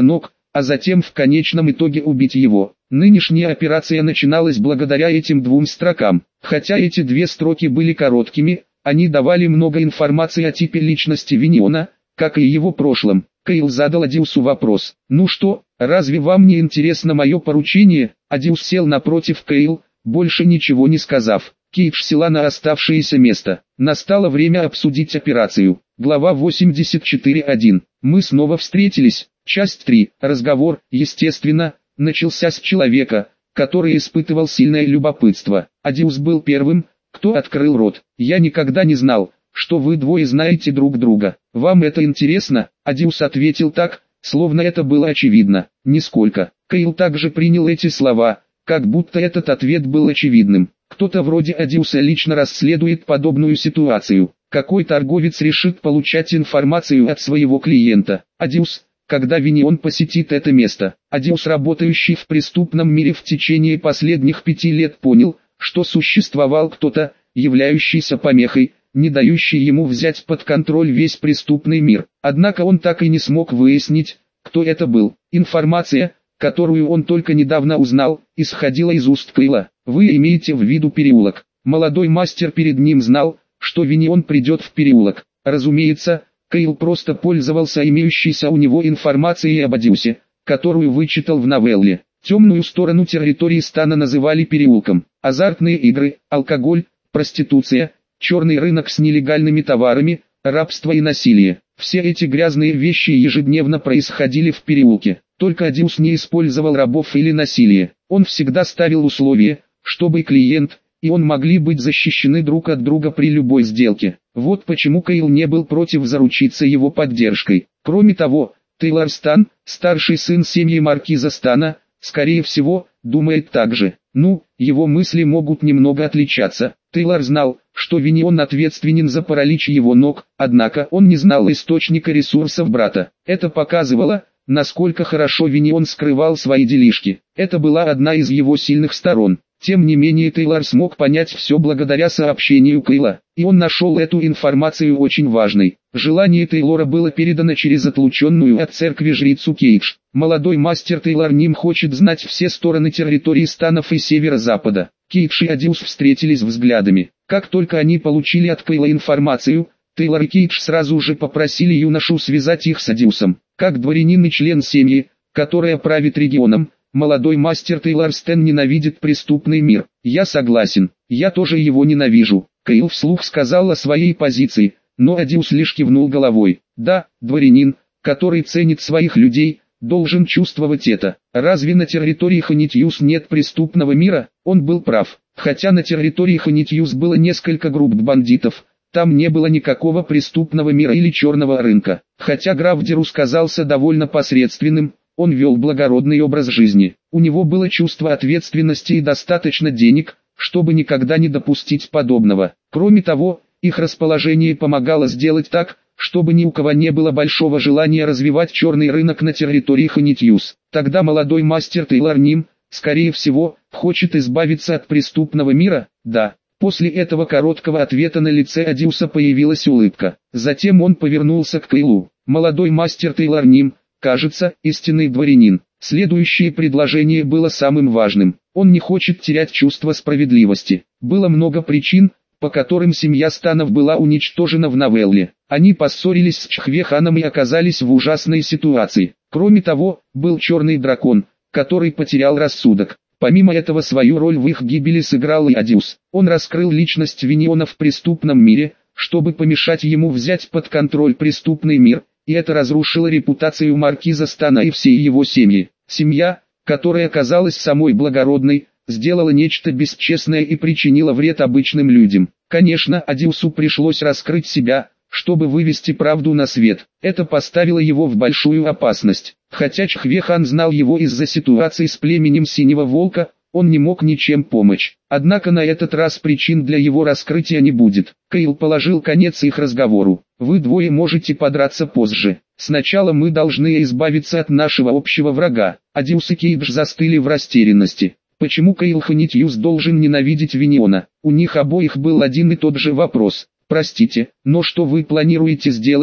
а затем в конечном итоге убить его. Нынешняя операция начиналась благодаря этим двум строкам. Хотя эти две строки были короткими, они давали много информации о типе личности Виниона, как и его прошлом. Кейл задал Адиусу вопрос: «Ну что, разве вам не интересно мое поручение?» Адиус сел напротив Кейл, больше ничего не сказав. Кейдж села на оставшееся место. Настало время обсудить операцию. Глава восемьдесят четыре точка один. Мы снова встретились. Часть три. Разговор, естественно, начался с человека, который испытывал сильное любопытство. Адиус был первым, кто открыл рот. «Я никогда не знал, что вы двое знаете друг друга. Вам это интересно?» Адиус ответил так, словно это было очевидно. «Нисколько». Кейл также принял эти слова, как будто этот ответ был очевидным. Кто-то вроде Адиуса лично расследует подобную ситуацию. Какой торговец решит получать информацию от своего клиента? Адиус, когда Винион посетит это место? Адиус, работающий в преступном мире в течение последних пяти лет, понял, что существовал кто-то, являющийся помехой, не дающий ему взять под контроль весь преступный мир. Однако он так и не смог выяснить, кто это был. Информация, которую он только недавно узнал, исходила из уст Кейла. «Вы имеете в виду переулок?» Молодой мастер перед ним знал, что Винион придет в переулок. Разумеется, Кейл просто пользовался имеющейся у него информацией об Адиусе, которую вычитал в новелле. Темную сторону территории стана называли переулком. Азартные игры, алкоголь, проституция, черный рынок с нелегальными товарами, рабство и насилие. Все эти грязные вещи ежедневно происходили в переулке. Только Адиус не использовал рабов или насилие. Он всегда ставил условия, чтобы клиент и он могли быть защищены друг от друга при любой сделке. Вот почему Кейл не был против заручиться его поддержкой. Кроме того, Тейлор Стан, старший сын семьи маркиза Стана, скорее всего, думает так же. Ну, его мысли могут немного отличаться. Тейлор знал, что Винион ответственен за паралич его ног, однако он не знал источника ресурсов брата. Это показывало, насколько хорошо Винион скрывал свои делишки. Это была одна из его сильных сторон. Тем не менее Тейлор смог понять все благодаря сообщению Кейла, и он нашел эту информацию очень важной. Желание Тейлора было передано через отлученную от церкви жрицу Кейдж. Молодой мастер Тейлор Ним хочет знать все стороны территории станов и северо-запада. Кейдж и Адиус встретились взглядами. Как только они получили от Кейла информацию, Тейлор и Кейдж сразу же попросили юношу связать их с Адиусом. Как дворянин и член семьи, которая правит регионом, молодой мастер Тейлор Стэн ненавидит преступный мир. Я согласен, я тоже его ненавижу. Кейл вслух сказал о своей позиции, но Адиус лишь кивнул головой. Да, дворянин, который ценит своих людей, должен чувствовать это. Разве на территории Ханитьюс нет преступного мира? Он был прав. Хотя на территории Ханитьюс было несколько групп бандитов, там не было никакого преступного мира или черного рынка. Хотя граф Дерус казался довольно посредственным, он вел благородный образ жизни. У него было чувство ответственности и достаточно денег, чтобы никогда не допустить подобного. Кроме того, их расположение помогало сделать так, чтобы ни у кого не было большого желания развивать черный рынок на территории Ханитьюс. Тогда молодой мастер Тейлор Ним, скорее всего, хочет избавиться от преступного мира? Да. После этого короткого ответа на лице Адиуса появилась улыбка. Затем он повернулся к Кейлу. Молодой мастер Тейлор Ним, кажется, истинный дворянин. Следующее предложение было самым важным. Он не хочет терять чувство справедливости. Было много причин, по которым семья Станов была уничтожена в новелле. Они поссорились с Чхвеханом и оказались в ужасной ситуации. Кроме того, был черный дракон, который потерял рассудок. Помимо этого свою роль в их гибели сыграл и Адиус. Он раскрыл личность Виниона в преступном мире, чтобы помешать ему взять под контроль преступный мир, и это разрушило репутацию маркиза Стана и всей его семьи. Семья, которая казалась самой благородной, сделала нечто бесчестное и причинила вред обычным людям. Конечно, Адиусу пришлось раскрыть себя, чтобы вывести правду на свет. Это поставило его в большую опасность. Хотя Чхвехан знал его из-за ситуации с племенем Синего Волка, он не мог ничем помочь. Однако на этот раз причин для его раскрытия не будет. Кейл положил конец их разговору. Вы двое можете подраться позже. Сначала мы должны избавиться от нашего общего врага. Адиус и Кейдж застыли в растерянности. Почему Кейл Ханитьюс должен ненавидеть Виниона? У них обоих был один и тот же вопрос. Простите, но что вы планируете сделать,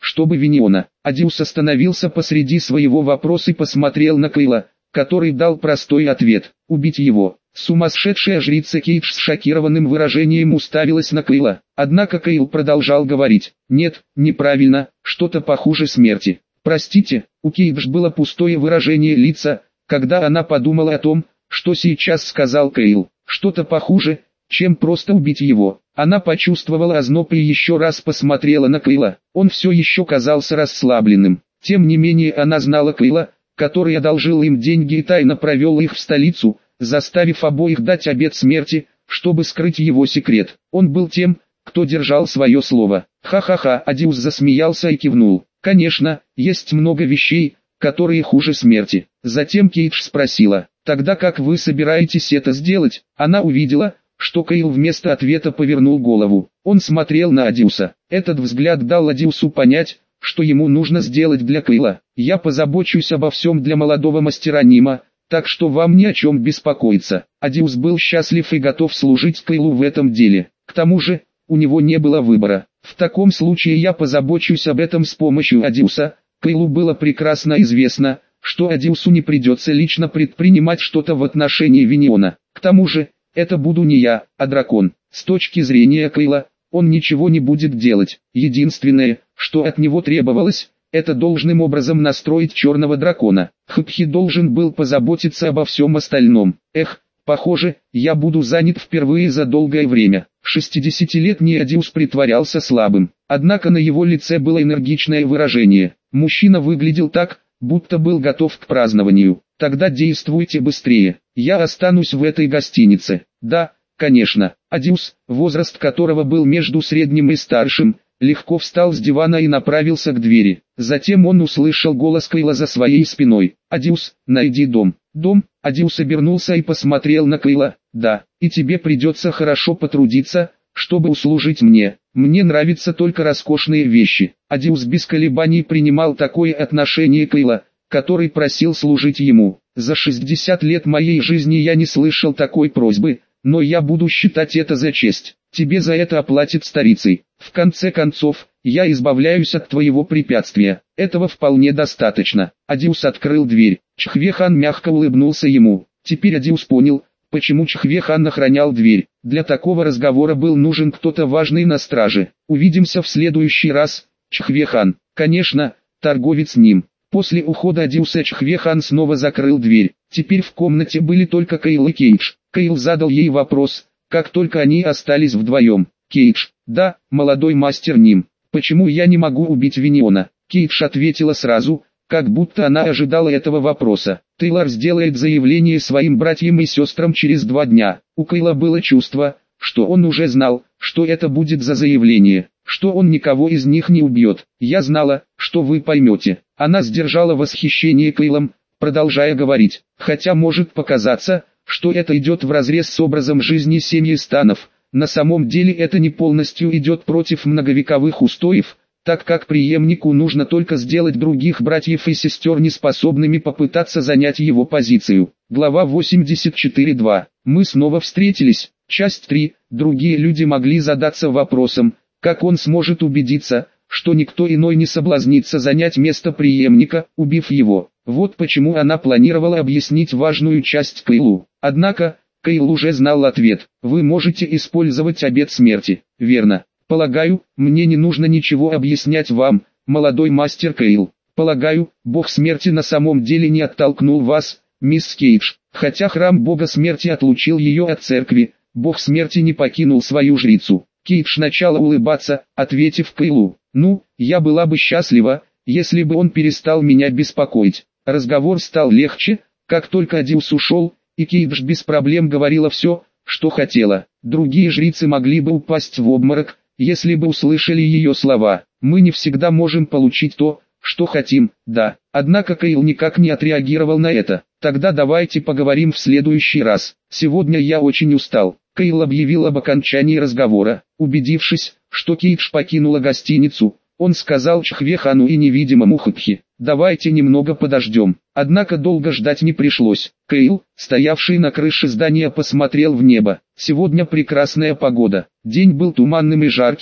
чтобы Виниона. Адиус остановился посреди своего вопроса и посмотрел на Кейла, который дал простой ответ: убить его. Сумасшедшая жрица Кейдж с шокированным выражением уставилась на Кейла. Однако Кейл продолжал говорить: нет, неправильно, что-то похуже смерти. Простите, у Кейдж было пустое выражение лица, когда она подумала о том, что сейчас сказал Кейл. Что-то похуже, чем просто убить его. Она почувствовала озноб и еще раз посмотрела на Кейла. Он все еще казался расслабленным. Тем не менее она знала Кейла, который одолжил им деньги и тайно провел их в столицу, заставив обоих дать обет смерти, чтобы скрыть его секрет. Он был тем, кто держал свое слово. Ха-ха-ха, Адиус засмеялся и кивнул. Конечно, есть много вещей, которые хуже смерти. Затем Кейдж спросила: тогда как вы собираетесь это сделать? Она увидела, что Кейл вместо ответа повернул голову. Он смотрел на Адиуса. Этот взгляд дал Адиусу понять, что ему нужно сделать для Кейла. Я позабочусь обо всем для молодого мастера Нима, так что вам ни о чем беспокоиться. Адиус был счастлив и готов служить Кейлу в этом деле. К тому же, у него не было выбора. В таком случае я позабочусь об этом с помощью Адиуса. Кейлу было прекрасно известно, что Адиусу не придется лично предпринимать что-то в отношении Виниона. К тому же, это буду не я, а дракон. С точки зрения Кейла, он ничего не будет делать. Единственное, что от него требовалось, это должным образом настроить черного дракона. Хпхи должен был позаботиться обо всем остальном. Эх, похоже, я буду занят впервые за долгое время. Шестидесятилетний Адиус притворялся слабым, однако на его лице было энергичное выражение. Мужчина выглядел так, будто был готов к празднованию. Тогда действуйте быстрее, я останусь в этой гостинице. Да, конечно. Адиус, возраст которого был между средним и старшим, легко встал с дивана и направился к двери. Затем он услышал голос Кейла за своей спиной. «Адиус, найди дом». «Дом?» Адиус обернулся и посмотрел на Кейла. «Да, и тебе придется хорошо потрудиться, чтобы услужить мне. Мне нравятся только роскошные вещи». Адиус без колебаний принимал такое отношение Кейла, который просил служить ему. «За шестьдесят лет моей жизни я не слышал такой просьбы, но я буду считать это за честь. Тебе за это оплатят старицей. В конце концов, я избавляюсь от твоего препятствия. Этого вполне достаточно». Адиус открыл дверь. Чхве-хан мягко улыбнулся ему. Теперь Адиус понял, почему Чхве-хан охранял дверь. Для такого разговора был нужен кто-то важный на страже. «Увидимся в следующий раз, Чхве-хан». Конечно, торговец Ним. После ухода Адиуса Чхве-хан снова закрыл дверь. Теперь в комнате были только Кейл и Кейдж. Кейл задал ей вопрос, как только они остались вдвоем. «Кейдж, да, молодой мастер Ним, почему я не могу убить Виниона?» Кейдж ответила сразу, как будто она ожидала этого вопроса. «Тейлор сделает заявление своим братьям и сестрам через два дня». У Кейла было чувство, что он уже знал, что это будет за заявление, что он никого из них не убьет. «Я знала, что вы поймете». Она сдержала восхищение Кейлом, продолжая говорить, хотя может показаться, что это идет вразрез с образом жизни семьи Станов, на самом деле это не полностью идет против многовековых устоев, так как преемнику нужно только сделать других братьев и сестер неспособными попытаться занять его позицию. Глава восемьдесят четыре точка два. Мы снова встретились. Часть три. Другие люди могли задаться вопросом, как он сможет убедиться, что никто иной не соблазнится занять место преемника, убив его. Вот почему она планировала объяснить важную часть Кейлу. Однако, Кейл уже знал ответ. Вы можете использовать обет смерти, верно? Полагаю, мне не нужно ничего объяснять вам, молодой мастер Кейл. Полагаю, бог смерти на самом деле не оттолкнул вас, мисс Кейдж. Хотя храм бога смерти отлучил ее от церкви, бог смерти не покинул свою жрицу. Кейдж начала улыбаться, ответив Кейлу. Ну, я была бы счастлива, если бы он перестал меня беспокоить. Разговор стал легче, как только Адиус ушел, и Кейдж без проблем говорила все, что хотела. Другие жрицы могли бы упасть в обморок, если бы услышали ее слова. Мы не всегда можем получить то, что хотим, да. Однако Кейл никак не отреагировал на это. Тогда давайте поговорим в следующий раз. Сегодня я очень устал. Кейл объявил об окончании разговора. Убедившись, что Кейдж покинула гостиницу, он сказал Чхве-хану и невидимому Хпхи: «Давайте немного подождем». Однако долго ждать не пришлось. Кейл, стоявший на крыше здания, посмотрел в небо. Сегодня прекрасная погода. День был туманным и жарким,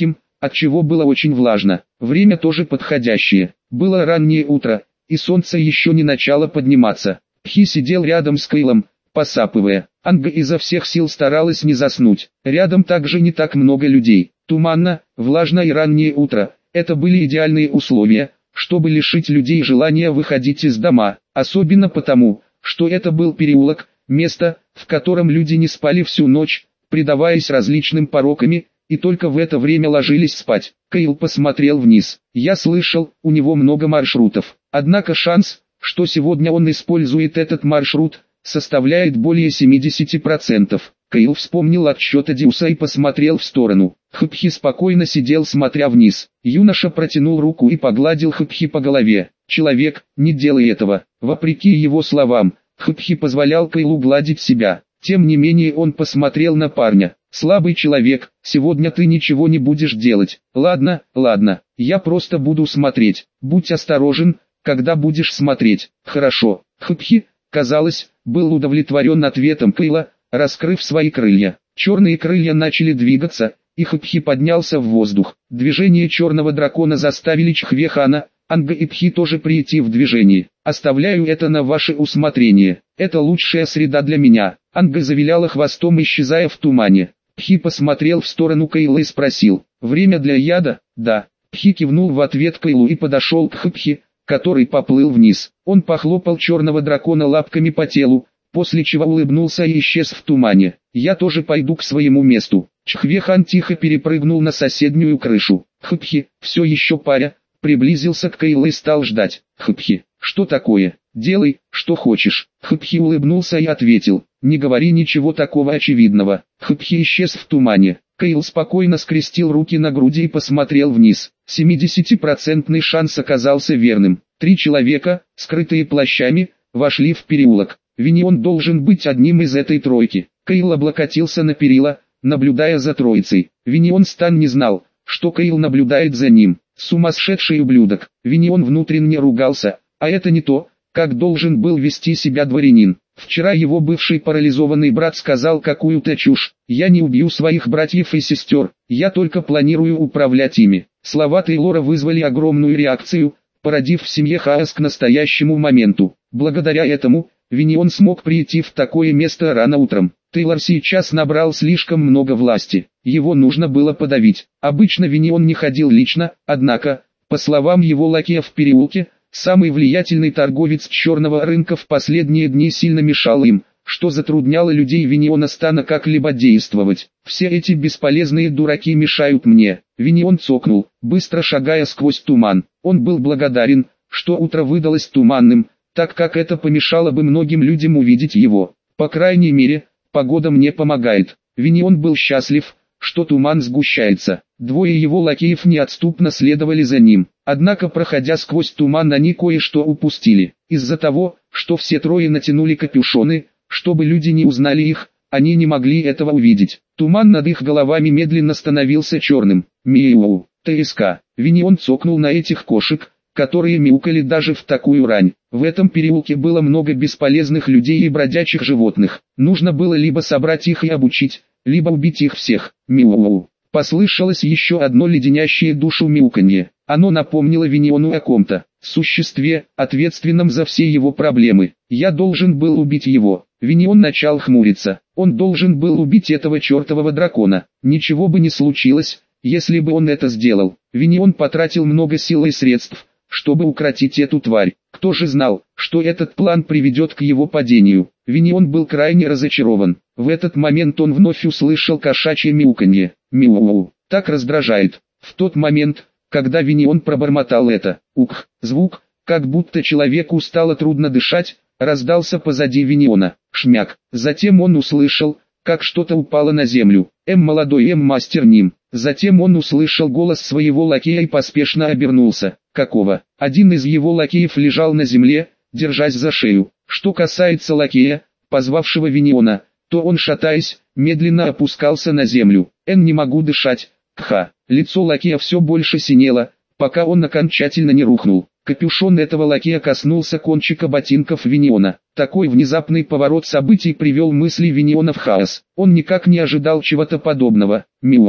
отчего было очень влажно. Время тоже подходящее. Было раннее утро, и солнце еще не начало подниматься. Пхи сидел рядом с Кейлом, посапывая. Анга изо всех сил старалась не заснуть. Рядом также не так много людей. Туманно, влажно и раннее утро. Это были идеальные условия, чтобы лишить людей желания выходить из дома. Особенно потому, что это был переулок, место, в котором люди не спали всю ночь, предаваясь различным порокам, и только в это время ложились спать. Кейл посмотрел вниз. Я слышал, у него много маршрутов. Однако шанс, что сегодня он использует этот маршрут, составляет более семидесяти процентов. Кейл вспомнил отсчет Адиуса и посмотрел в сторону. Хпхи спокойно сидел, смотря вниз. Юноша протянул руку и погладил Хпхи по голове. «Человек, не делай этого». Вопреки его словам, Хпхи позволял Кейлу гладить себя. Тем не менее он посмотрел на парня. «Слабый человек, сегодня ты ничего не будешь делать». «Ладно, ладно, я просто буду смотреть. Будь осторожен, когда будешь смотреть». «Хорошо». Хпхи, казалось, был удовлетворен ответом Кейла, раскрыв свои крылья. Черные крылья начали двигаться, и Хпхи поднялся в воздух. Движения черного дракона заставили Чхвехана, Анга и Пхи тоже прийти в движение. «Оставляю это на ваше усмотрение. Это лучшая среда для меня». Анга завиляла хвостом, исчезая в тумане. Пхи посмотрел в сторону Кейла и спросил: «Время для яда?» «Да». Пхи кивнул в ответ Кейлу и подошел к Хпхи, который поплыл вниз. Он похлопал черного дракона лапками по телу, после чего улыбнулся и исчез в тумане. «Я тоже пойду к своему месту». Чхвехан тихо перепрыгнул на соседнюю крышу. Хпхи, все еще паря, приблизился к Кейлу и стал ждать. «Хпхи, что такое? Делай, что хочешь». Хпхи улыбнулся и ответил: «Не говори ничего такого очевидного». Хпхи исчез в тумане. Кейл спокойно скрестил руки на груди и посмотрел вниз. семидесятипроцентный шанс оказался верным. Три человека, скрытые плащами, вошли в переулок. Винион должен быть одним из этой тройки. Кейл облокотился на перила, наблюдая за троицей. Винион Стан не знал, что Кейл наблюдает за ним. Сумасшедший ублюдок. Винион внутренне ругался, а это не то, как должен был вести себя дворянин. Вчера его бывший парализованный брат сказал какую-то чушь: «Я не убью своих братьев и сестер, я только планирую управлять ими». Слова Тейлора вызвали огромную реакцию, породив в семье хаос к настоящему моменту. Благодаря этому, Винион смог прийти в такое место рано утром. Тейлор сейчас набрал слишком много власти, его нужно было подавить. Обычно Винион не ходил лично, однако, по словам его лакея в переулке, самый влиятельный торговец черного рынка в последние дни сильно мешал им, что затрудняло людей Виниона Стана как-либо действовать. «Все эти бесполезные дураки мешают мне». Винион цокнул, быстро шагая сквозь туман. Он был благодарен, что утро выдалось туманным, так как это помешало бы многим людям увидеть его. По крайней мере, погода мне помогает. Винион был счастлив, что туман сгущается. Двое его лакеев неотступно следовали за ним. Однако, проходя сквозь туман, они кое-что упустили. Из-за того, что все трое натянули капюшоны, чтобы люди не узнали их, они не могли этого увидеть. Туман над их головами медленно становился черным. «Миу, ТСК». Винион цокнул на этих кошек, которые мяукали даже в такую рань. В этом переулке было много бесполезных людей и бродячих животных. Нужно было либо собрать их и обучить, либо убить их всех. «Миу». Послышалось еще одно леденящее душу мяуканье. Оно напомнило Виниону о ком-то, существе, ответственном за все его проблемы. «Я должен был убить его». Винион начал хмуриться. Он должен был убить этого чертового дракона. Ничего бы не случилось, если бы он это сделал. Винион потратил много сил и средств, чтобы укротить эту тварь. Кто же знал, что этот план приведет к его падению? Винион был крайне разочарован. В этот момент он вновь услышал кошачье мяуканье. «Мяу». Так раздражает. В тот момент, когда Винион пробормотал это, ух, звук, как будто человеку стало трудно дышать, раздался позади Виниона. Шмяк. Затем он услышал, как что-то упало на землю. М молодой М мастер Ним. Затем он услышал голос своего лакея и поспешно обернулся. Какого? Один из его лакеев лежал на земле, держась за шею. Что касается лакея, позвавшего Виниона, то он, шатаясь, медленно опускался на землю. «Н, не могу дышать». Кха. Лицо лакея все больше синело, пока он окончательно не рухнул. Капюшон этого лакея коснулся кончика ботинков Виниона. Такой внезапный поворот событий привел мысли Виниона в хаос. Он никак не ожидал чего-то подобного. «Миу».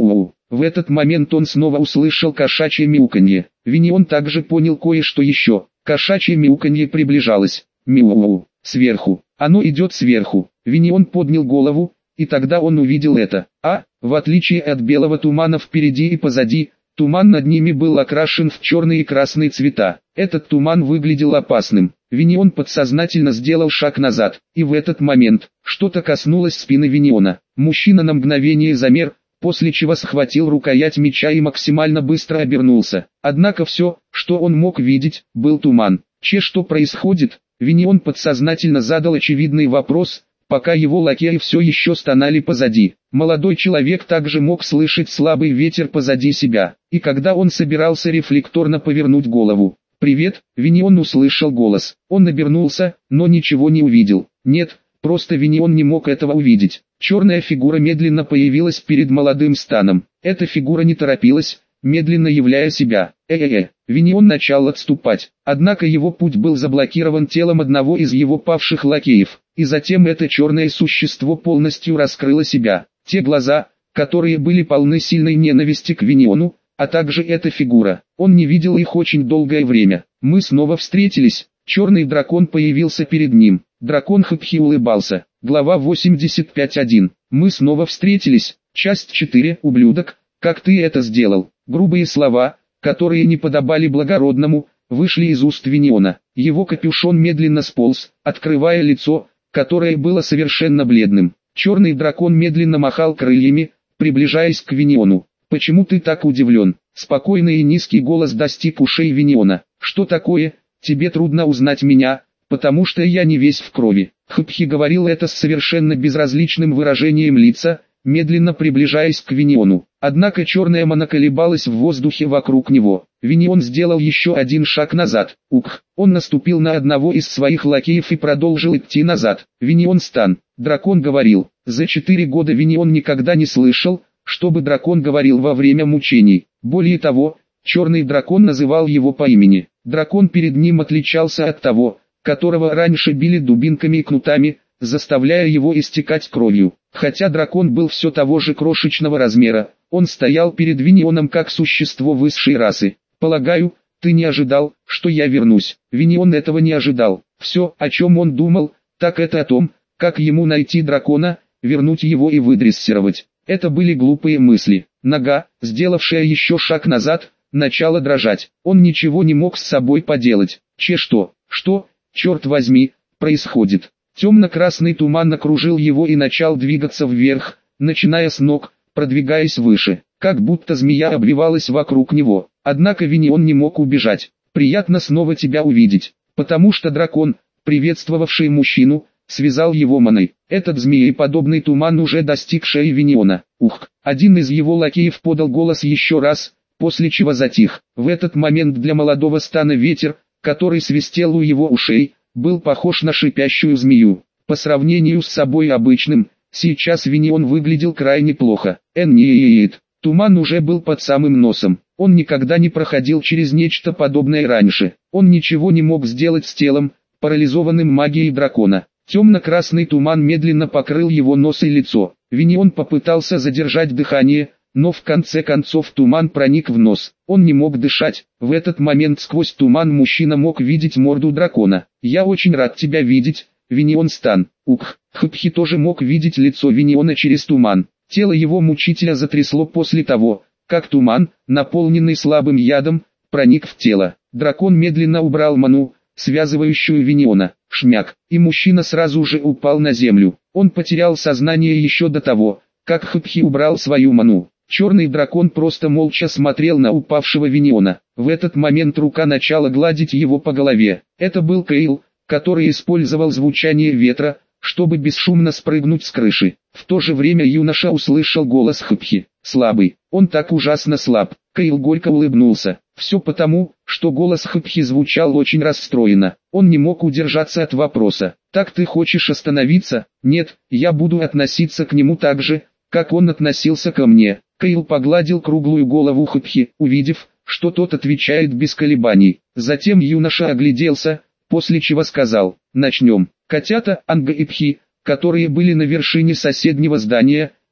В этот момент он снова услышал кошачье мяуканье. Винион также понял кое-что еще. Кошачье мяуканье приближалось. Мяу. Сверху. Оно идет сверху. Винион поднял голову, и тогда он увидел это. А, в отличие от белого тумана впереди и позади, туман над ними был окрашен в черные и красные цвета. Этот туман выглядел опасным. Винион подсознательно сделал шаг назад, и в этот момент что-то коснулось спины Виниона. Мужчина на мгновение замер, после чего схватил рукоять меча и максимально быстро обернулся. Однако все, что он мог видеть, был туман. Че, что происходит? Винион подсознательно задал очевидный вопрос, пока его лакеи все еще стонали позади. Молодой человек также мог слышать слабый ветер позади себя, и когда он собирался рефлекторно повернуть голову. «Привет», Винион услышал голос. Он обернулся, но ничего не увидел. Нет, просто Винион не мог этого увидеть. Черная фигура медленно появилась перед молодым Станом. Эта фигура не торопилась, медленно являя себя. Э-э-э. Винион начал отступать, однако его путь был заблокирован телом одного из его павших лакеев, и затем это черное существо полностью раскрыло себя. Те глаза, которые были полны сильной ненависти к Виниону, а также эта фигура. Он не видел их очень долгое время. Мы снова встретились. Черный дракон появился перед ним. Дракон Хапхи улыбался. Глава восемьдесят пять точка один. Мы снова встретились. Часть четыре. Ублюдок, как ты это сделал? Грубые слова, которые не подобали благородному, вышли из уст Виниона. Его капюшон медленно сполз, открывая лицо, которое было совершенно бледным. Черный дракон медленно махал крыльями, приближаясь к Виниону. «Почему ты так удивлен?» Спокойный и низкий голос достиг ушей Виниона. «Что такое? Тебе трудно узнать меня, потому что я не весь в крови». Хапхи говорил это с совершенно безразличным выражением лица, медленно приближаясь к Виниону. Однако черная мана колебалась в воздухе вокруг него. Винион сделал еще один шаг назад. Ух! Он наступил на одного из своих лакеев и продолжил идти назад. Винион Стан. Дракон говорил. За четыре года Винион никогда не слышал, чтобы дракон говорил во время мучений. Более того, черный дракон называл его по имени. Дракон перед ним отличался от того, которого раньше били дубинками и кнутами, заставляя его истекать кровью. Хотя дракон был все того же крошечного размера, он стоял перед Винионом как существо высшей расы. «Полагаю, ты не ожидал, что я вернусь». Винион этого не ожидал. Все, о чем он думал, так это о том, как ему найти дракона, вернуть его и выдрессировать. Это были глупые мысли. Нога, сделавшая еще шаг назад, начала дрожать. Он ничего не мог с собой поделать. Че что? Что, черт возьми, происходит? Темно-красный туман окружил его и начал двигаться вверх, начиная с ног, продвигаясь выше, как будто змея обвивалась вокруг него. Однако Винион не мог убежать. «Приятно снова тебя увидеть», потому что дракон, приветствовавший мужчину, связал его маной. Этот змееподобный туман уже достиг шеи Виниона. Ух! Один из его лакеев подал голос еще раз, после чего затих. В этот момент для молодого Стана ветер, который свистел у его ушей, был похож на шипящую змею. По сравнению с собой обычным, сейчас Винион выглядел крайне плохо. Энниет. Туман уже был под самым носом. Он никогда не проходил через нечто подобное раньше. Он ничего не мог сделать с телом, парализованным магией дракона. Темно-красный туман медленно покрыл его нос и лицо. Винион попытался задержать дыхание, но в конце концов туман проник в нос. Он не мог дышать. В этот момент сквозь туман мужчина мог видеть морду дракона. «Я очень рад тебя видеть, Винион Стан». Ух, Хапхи тоже мог видеть лицо Виниона через туман. Тело его мучителя затрясло после того, как туман, наполненный слабым ядом, проник в тело. Дракон медленно убрал ману, связывающую Виниона. Шмяк, и мужчина сразу же упал на землю. Он потерял сознание еще до того, как Хапхи убрал свою ману. Черный дракон просто молча смотрел на упавшего Виниона. В этот момент рука начала гладить его по голове. Это был Кейл, который использовал звучание ветра, чтобы бесшумно спрыгнуть с крыши. В то же время юноша услышал голос Хапхи. Слабый, он так ужасно слаб. Кейл горько улыбнулся. Все потому, что голос Хапхи звучал очень расстроенно. Он не мог удержаться от вопроса. «Так ты хочешь остановиться?» «Нет, я буду относиться к нему так же, как он относился ко мне». Кейл погладил круглую голову Хапхи, увидев, что тот отвечает без колебаний. Затем юноша огляделся, после чего сказал: «Начнем». Котята Анга и Пхи, которые были на вершине соседнего здания,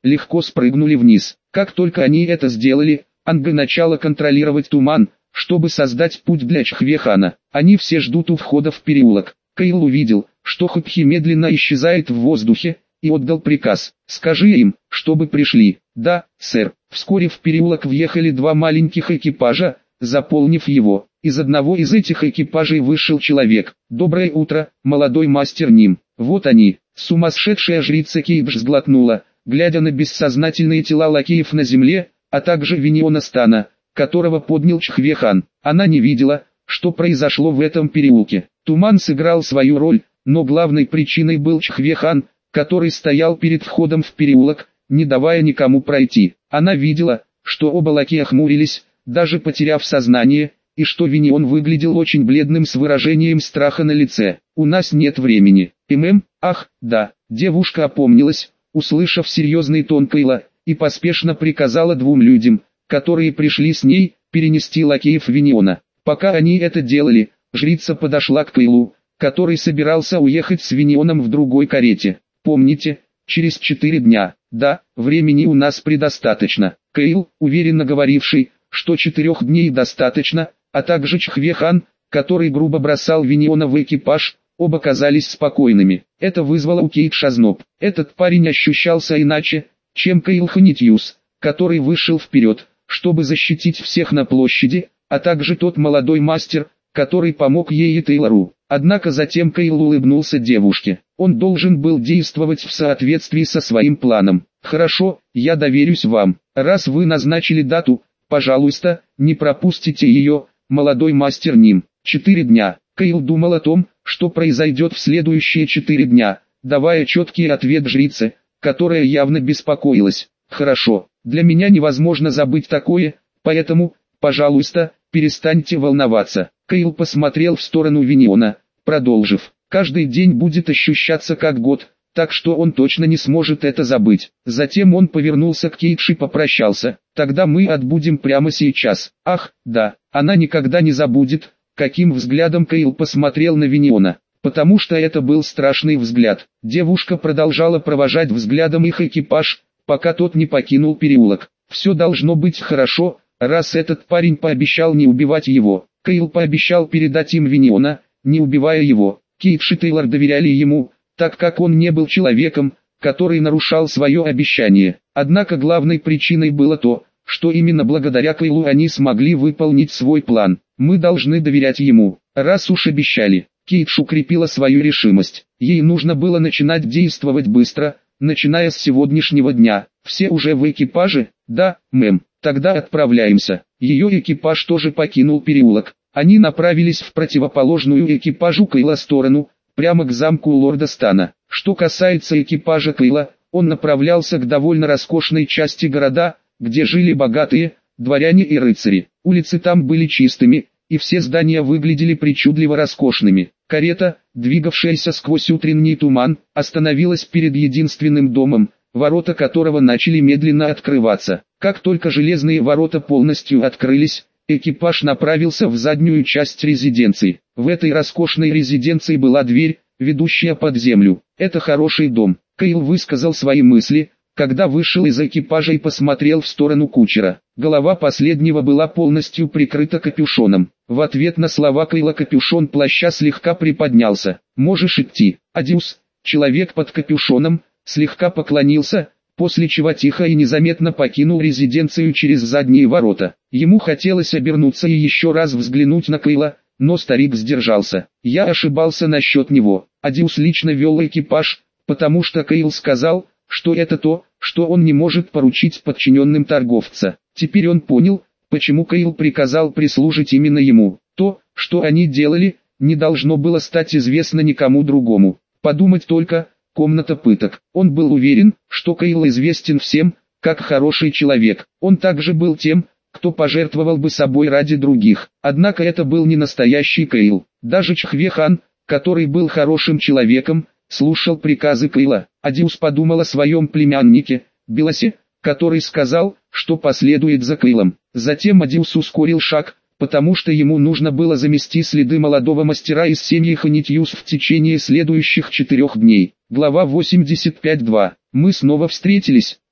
легко спрыгнули вниз. Как только они это сделали, Анга начала контролировать туман, чтобы создать путь для Чхвехана. Они все ждут у входа в переулок. Кейл увидел, что Хопхи медленно исчезает в воздухе, и отдал приказ: «Скажи им, чтобы пришли». «Да, сэр». Вскоре в переулок въехали два маленьких экипажа, заполнив его. Из одного из этих экипажей вышел человек. «Доброе утро, молодой мастер Ним». «Вот они». Сумасшедшая жрица Кейдж сглотнула, глядя на бессознательные тела лакеев на земле, а также Виниона Стана, которого поднял Чхвехан. Она не видела, что произошло в этом переулке. Туман сыграл свою роль, но главной причиной был Чхвехан, который стоял перед входом в переулок, не давая никому пройти. Она видела, что оба лакея хмурились, даже потеряв сознание, и что Винион выглядел очень бледным с выражением страха на лице. «У нас нет времени». «ММ, ах, да». Девушка опомнилась, услышав серьезный тон Кейла, и поспешно приказала двум людям, которые пришли с ней, перенести лакеев Виниона. Пока они это делали, жрица подошла к Кейлу, который собирался уехать с Винионом в другой карете. «Помните, через четыре дня». «Да, времени у нас предостаточно». Кейл, уверенно говоривший, что четырех дней достаточно, а также Чхвехан, который грубо бросал Виниона в экипаж, оба казались спокойными. Это вызвало у Кейдж озноб. Этот парень ощущался иначе, чем Кейл Ханитьюс, который вышел вперед, чтобы защитить всех на площади, а также тот молодой мастер, который помог ей и Тейлору. Однако затем Кейл улыбнулся девушке. Он должен был действовать в соответствии со своим планом. «Хорошо, я доверюсь вам. Раз вы назначили дату, пожалуйста, не пропустите ее, молодой мастер Ним». Четыре дня. Кейл думал о том, что произойдет в следующие четыре дня, давая четкий ответ жрице, которая явно беспокоилась. «Хорошо, для меня невозможно забыть такое, поэтому, пожалуйста, перестаньте волноваться». Кейл посмотрел в сторону Виниона, продолжив: «Каждый день будет ощущаться как год, так что он точно не сможет это забыть». Затем он повернулся к Кейдж и попрощался: «Тогда мы отбудем прямо сейчас». «Ах, да, она никогда не забудет», каким взглядом Кейл посмотрел на Виниона, потому что это был страшный взгляд. Девушка продолжала провожать взглядом их экипаж, пока тот не покинул переулок. Все должно быть хорошо, раз этот парень пообещал не убивать его. Кейл пообещал передать им Виниона, не убивая его. Кейдж и Тейлор доверяли ему, так как он не был человеком, который нарушал свое обещание. Однако главной причиной было то, что именно благодаря Кейлу они смогли выполнить свой план. «Мы должны доверять ему, раз уж обещали». Кейдж укрепила свою решимость. Ей нужно было начинать действовать быстро, начиная с сегодняшнего дня. «Все уже в экипаже?» «Да, мэм». «Тогда отправляемся». Ее экипаж тоже покинул переулок. Они направились в противоположную экипажу Кейла сторону, прямо к замку лорда Стана. Что касается экипажа Кейла, он направлялся к довольно роскошной части города, где жили богатые, дворяне и рыцари. Улицы там были чистыми, и все здания выглядели причудливо роскошными. Карета, двигавшаяся сквозь утренний туман, остановилась перед единственным домом, ворота которого начали медленно открываться. Как только железные ворота полностью открылись, экипаж направился в заднюю часть резиденции. В этой роскошной резиденции была дверь, ведущая под землю. «Это хороший дом», Кейл высказал свои мысли, когда вышел из экипажа и посмотрел в сторону кучера. Голова последнего была полностью прикрыта капюшоном. В ответ на слова Кейла капюшон плаща слегка приподнялся. «Можешь идти». Адиус, человек под капюшоном, слегка поклонился, после чего тихо и незаметно покинул резиденцию через задние ворота. Ему хотелось обернуться и еще раз взглянуть на Кейла, но старик сдержался. Я ошибался насчет него. Адиус лично вел экипаж, потому что Кейл сказал, что это то, что он не может поручить подчиненным торговца. Теперь он понял, почему Кейл приказал прислужить именно ему. То, что они делали, не должно было стать известно никому другому. Подумать только, комната пыток. Он был уверен, что Кейл известен всем, как хороший человек. Он также был тем, кто пожертвовал бы собой ради других. Однако это был не настоящий Кейл. Даже Чхвехан, который был хорошим человеком, слушал приказы Кейла. Адиус подумал о своем племяннике, Белосе, который сказал, что последует за Кейлом. Затем Адиус ускорил шаг, потому что ему нужно было замести следы молодого мастера из семьи Ханитьюс в течение следующих четырех дней. Глава восемьдесят пять точка два. Мы снова встретились.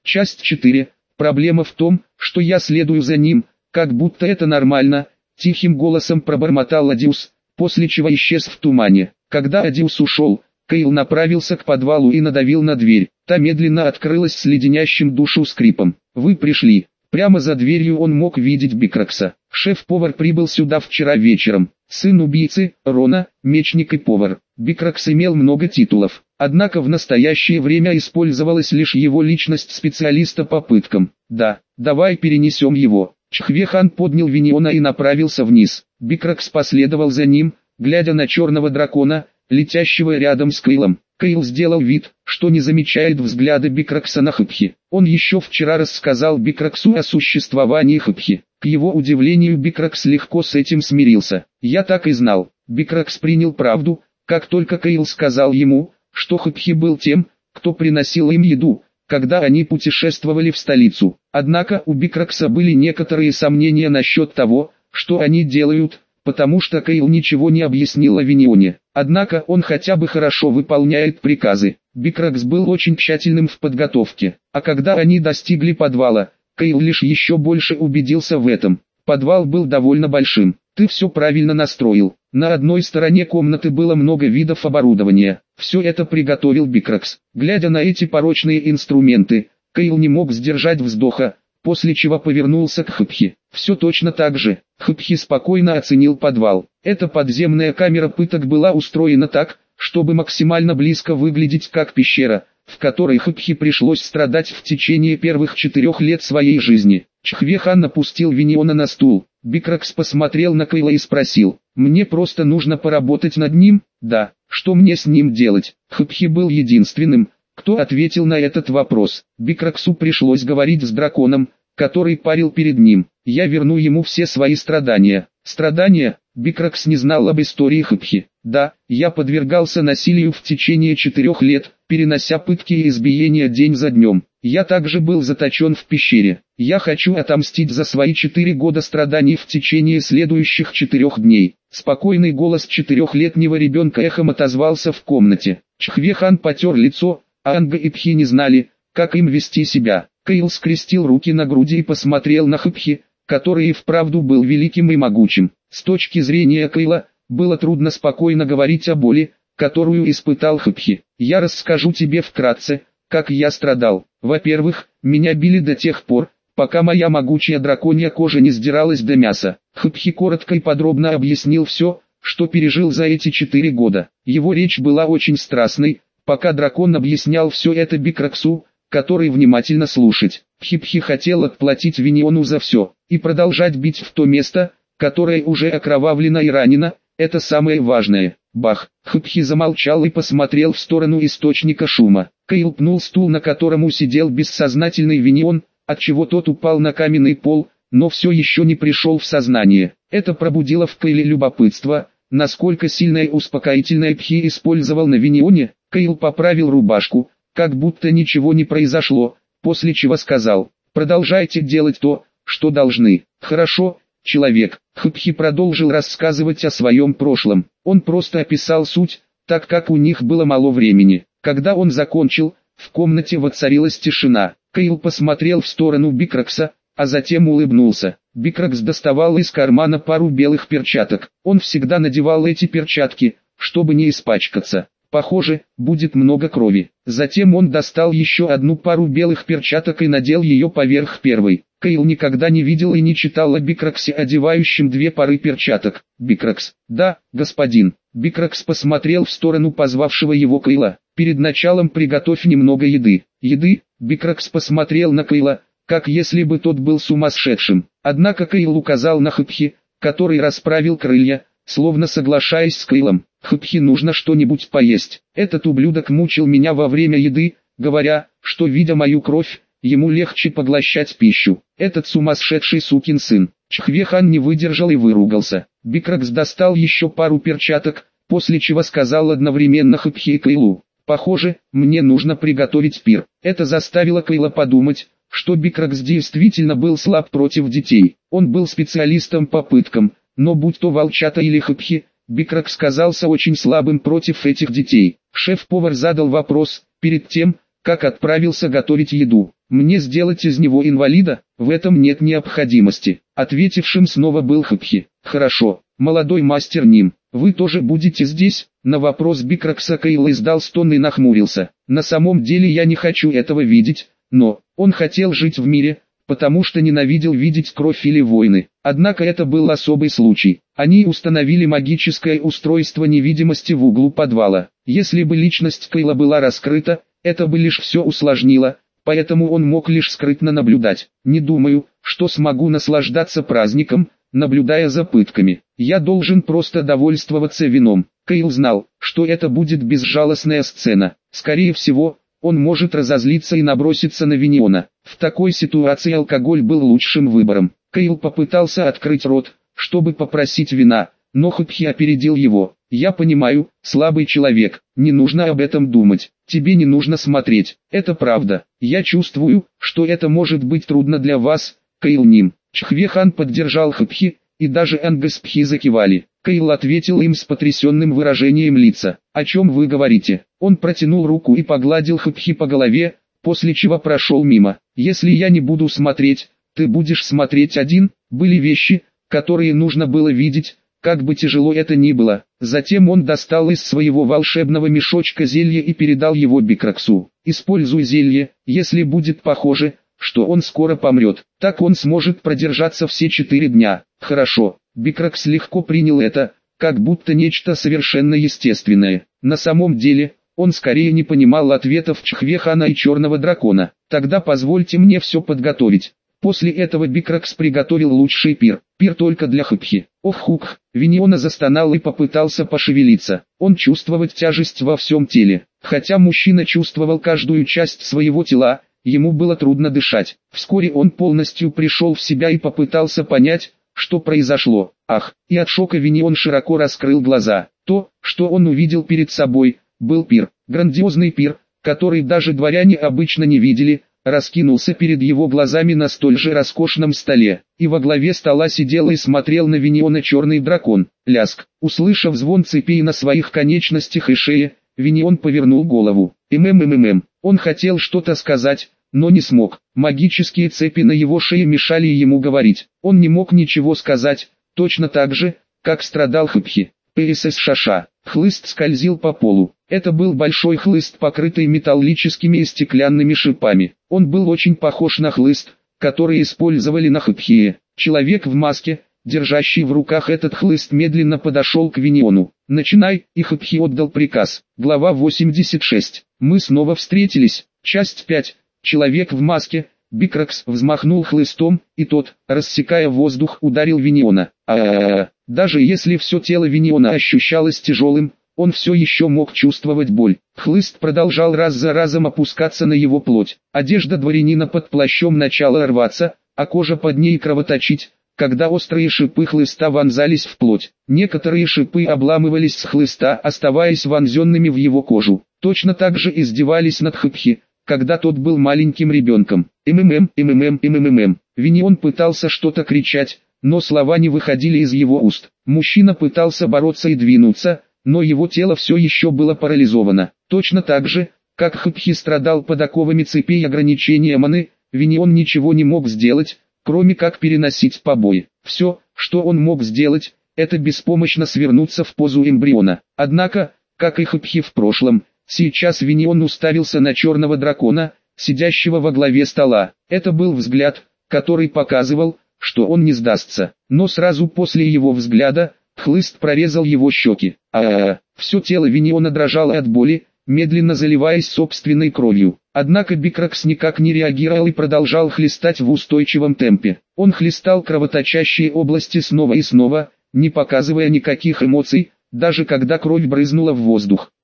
Часть четыре. Проблема в том, что я следую за ним, как будто это нормально, тихим голосом пробормотал Адиус, после чего исчез в тумане. Когда Адиус ушел, Кейл направился к подвалу и надавил на дверь. Та медленно открылась с леденящим душу скрипом. «Вы пришли». Прямо за дверью он мог видеть Бикракса. Шеф-повар прибыл сюда вчера вечером. Сын убийцы, Рона, мечник и повар. Бикракс имел много титулов. Однако в настоящее время использовалась лишь его личность специалиста по пыткам. «Да, давай перенесем его». Чхве-хан поднял Виниона и направился вниз. Бикракс последовал за ним, глядя на черного дракона, летящего рядом с Кейлом. Кейл сделал вид, что не замечает взгляда Бикракса на Хыпхи. Он еще вчера рассказал Бикраксу о существовании Хыпхи. К его удивлению, Бикракс легко с этим смирился. «Я так и знал». Бикракс принял правду, как только Кейл сказал ему, что Хыпхи был тем, кто приносил им еду, когда они путешествовали в столицу. Однако у Бикракса были некоторые сомнения насчет того, что они делают, потому что Кейл ничего не объяснил о Винионе. Однако он хотя бы хорошо выполняет приказы. Бикракс был очень тщательным в подготовке. А когда они достигли подвала, Кейл лишь еще больше убедился в этом. Подвал был довольно большим. «Ты все правильно настроил». На одной стороне комнаты было много видов оборудования. Все это приготовил Бикракс. Глядя на эти порочные инструменты, Кейл не мог сдержать вздоха, после чего повернулся к Хыпхи. Все точно так же. Хыпхи спокойно оценил подвал. Эта подземная камера пыток была устроена так, чтобы максимально близко выглядеть как пещера, в которой Хыпхи пришлось страдать в течение первых четырех лет своей жизни. Чхве-хан опустил Виниона на стул. Бикракс посмотрел на Кейла и спросил: «Мне просто нужно поработать над ним?» «Да, что мне с ним делать?» Хыпхи был единственным, кто ответил на этот вопрос. Бикраксу пришлось говорить с драконом, который парил перед ним. «Я верну ему все свои страдания». «Страдания?» Бикракс не знал об истории Хыпхи. «Да, я подвергался насилию в течение четырех лет, перенося пытки и избиения день за днем. Я также был заточен в пещере. Я хочу отомстить за свои четыре года страданий в течение следующих четырех дней». Спокойный голос четырехлетнего ребенка эхом отозвался в комнате. Чхве-хан потер лицо, а Анга и Пхи не знали, как им вести себя. Кейл скрестил руки на груди и посмотрел на Хыпхи, который и вправду был великим и могучим. С точки зрения Кейла, было трудно спокойно говорить о боли, которую испытал Хыпхи. «Я расскажу тебе вкратце, как я страдал. Во-первых, меня били до тех пор, пока моя могучая драконья кожа не сдиралась до мяса». Хыпхи коротко и подробно объяснил все, что пережил за эти четыре года. Его речь была очень страстной, пока дракон объяснял все это Бикраксу, который внимательно слушать. Хипхи хотел отплатить Виниону за все, и продолжать бить в то место, которое уже окровавлено и ранено, это самое важное. Бах! Хипхи замолчал и посмотрел в сторону источника шума. Кейл пнул стул, на котором сидел бессознательный Винион, отчего тот упал на каменный пол, но все еще не пришел в сознание. Это пробудило в Кейле любопытство, насколько сильное успокоительное Пхи использовал на Винионе. Кейл поправил рубашку, как будто ничего не произошло, после чего сказал: «Продолжайте делать то, что должны». «Хорошо, человек». Хыпхи продолжил рассказывать о своем прошлом. Он просто описал суть, так как у них было мало времени. Когда он закончил, в комнате воцарилась тишина. Кейл посмотрел в сторону Бикракса, а затем улыбнулся. Бикракс доставал из кармана пару белых перчаток. Он всегда надевал эти перчатки, чтобы не испачкаться. Похоже, будет много крови. Затем он достал еще одну пару белых перчаток и надел ее поверх первой. Кейл никогда не видел и не читал о Бикраксе, одевающем две пары перчаток. «Бикракс». «Да, господин». Бикракс посмотрел в сторону позвавшего его Кейла. «Перед началом приготовь немного еды». «Еды?» Бикракс посмотрел на Кейла, как если бы тот был сумасшедшим. Однако Кейл указал на Хыпхи, который расправил крылья, словно соглашаясь с Кейлом. «Хыпхи, нужно что-нибудь поесть. Этот ублюдок мучил меня во время еды, говоря, что, видя мою кровь, ему легче поглощать пищу. Этот сумасшедший сукин сын». Чхве-хан не выдержал и выругался. Бикракс достал еще пару перчаток, после чего сказал одновременно Хыпхи и Кейлу: «Похоже, мне нужно приготовить пир». Это заставило Кейла подумать, что Бикракс действительно был слаб против детей. Он был специалистом по пыткам, но будь то волчата или Хыпхи, Бикракс казался очень слабым против этих детей. Шеф-повар задал вопрос, перед тем, как отправился готовить еду. Мне сделать из него инвалида? В этом нет необходимости. Ответившим снова был Хапхи. Хорошо, молодой мастер Ним, вы тоже будете здесь? На вопрос Бикракса Кейл издал стон и нахмурился. На самом деле я не хочу этого видеть, но он хотел жить в мире, потому что ненавидел видеть кровь или войны. Однако это был особый случай. Они установили магическое устройство невидимости в углу подвала. Если бы личность Кейла была раскрыта, это бы лишь все усложнило, поэтому он мог лишь скрытно наблюдать. Не думаю, что смогу наслаждаться праздником, наблюдая за пытками. Я должен просто довольствоваться вином. Кейл знал, что это будет безжалостная сцена. Скорее всего, он может разозлиться и наброситься на Виниона. В такой ситуации алкоголь был лучшим выбором. Кейл попытался открыть рот, чтобы попросить вина, но Хапхи опередил его. «Я понимаю, слабый человек, не нужно об этом думать, тебе не нужно смотреть, это правда. Я чувствую, что это может быть трудно для вас, Кейл Ним». Чхве-хан поддержал Хапхи, и даже Ангеспхи закивали. Кейл ответил им с потрясенным выражением лица. «О чем вы говорите?» Он протянул руку и погладил Хапхи по голове, после чего прошел мимо. «Если я не буду смотреть, ты будешь смотреть один?» Были вещи, которые нужно было видеть, как бы тяжело это ни было. Затем он достал из своего волшебного мешочка зелье и передал его Бикраксу. «Используй зелье, если будет похоже, что он скоро помрет. Так он сможет продержаться все четыре дня». «Хорошо». Бикракс легко принял это, как будто нечто совершенно естественное. На самом деле, он скорее не понимал ответов Чхве-хана и Черного дракона. «Тогда позвольте мне все подготовить». После этого Бикракс приготовил лучший пир. Пир только для Хапхи. Ох-хух, Виниона застонал и попытался пошевелиться. Он чувствовал тяжесть во всем теле. Хотя мужчина чувствовал каждую часть своего тела, ему было трудно дышать. Вскоре он полностью пришел в себя и попытался понять, что произошло. Ах, и от шока Винион широко раскрыл глаза. То, что он увидел перед собой, был пир. Грандиозный пир, который даже дворяне обычно не видели, раскинулся перед его глазами на столь же роскошном столе. И во главе стола сидел и смотрел на Виниона черный дракон. Ляск. Услышав звон цепей на своих конечностях и шее, Винион повернул голову. Мммммм. Он хотел что-то сказать, но не смог. Магические цепи на его шее мешали ему говорить. Он не мог ничего сказать, точно так же, как страдал Хапхи. ПСС Шаша. Хлыст скользил по полу. Это был большой хлыст, покрытый металлическими и стеклянными шипами. Он был очень похож на хлыст, который использовали на Хапхие. Человек в маске, держащий в руках этот хлыст, медленно подошел к Виниону. «Начинай», и Хапхи отдал приказ. Глава восемьдесят шесть. Мы снова встретились. Часть пять. Человек в маске. Бикракс взмахнул хлыстом, и тот, рассекая воздух, ударил Виниона. А-а-а. Даже если все тело Виниона ощущалось тяжелым, он все еще мог чувствовать боль. Хлыст продолжал раз за разом опускаться на его плоть. Одежда дворянина под плащом начала рваться, а кожа под ней кровоточить, когда острые шипы хлыста вонзались в плоть. Некоторые шипы обламывались с хлыста, оставаясь вонзенными в его кожу. Точно так же издевались над Хапхи, когда тот был маленьким ребенком. МММ, МММ, МММ. Винион пытался что-то кричать, но слова не выходили из его уст. Мужчина пытался бороться и двинуться, но его тело все еще было парализовано. Точно так же, как Хапхи страдал под оковами цепей ограничения маны, Винион ничего не мог сделать, кроме как переносить побои. Все, что он мог сделать, это беспомощно свернуться в позу эмбриона. Однако, как и Хапхи в прошлом, сейчас Винион уставился на черного дракона, сидящего во главе стола. Это был взгляд, который показывал, что он не сдастся. Но сразу после его взгляда, хлыст прорезал его щеки. А-а-а. Все тело Виниона дрожало от боли, медленно заливаясь собственной кровью. Однако Бикракс никак не реагировал и продолжал хлестать в устойчивом темпе. Он хлестал кровоточащие области снова и снова, не показывая никаких эмоций, даже когда кровь брызнула в воздух.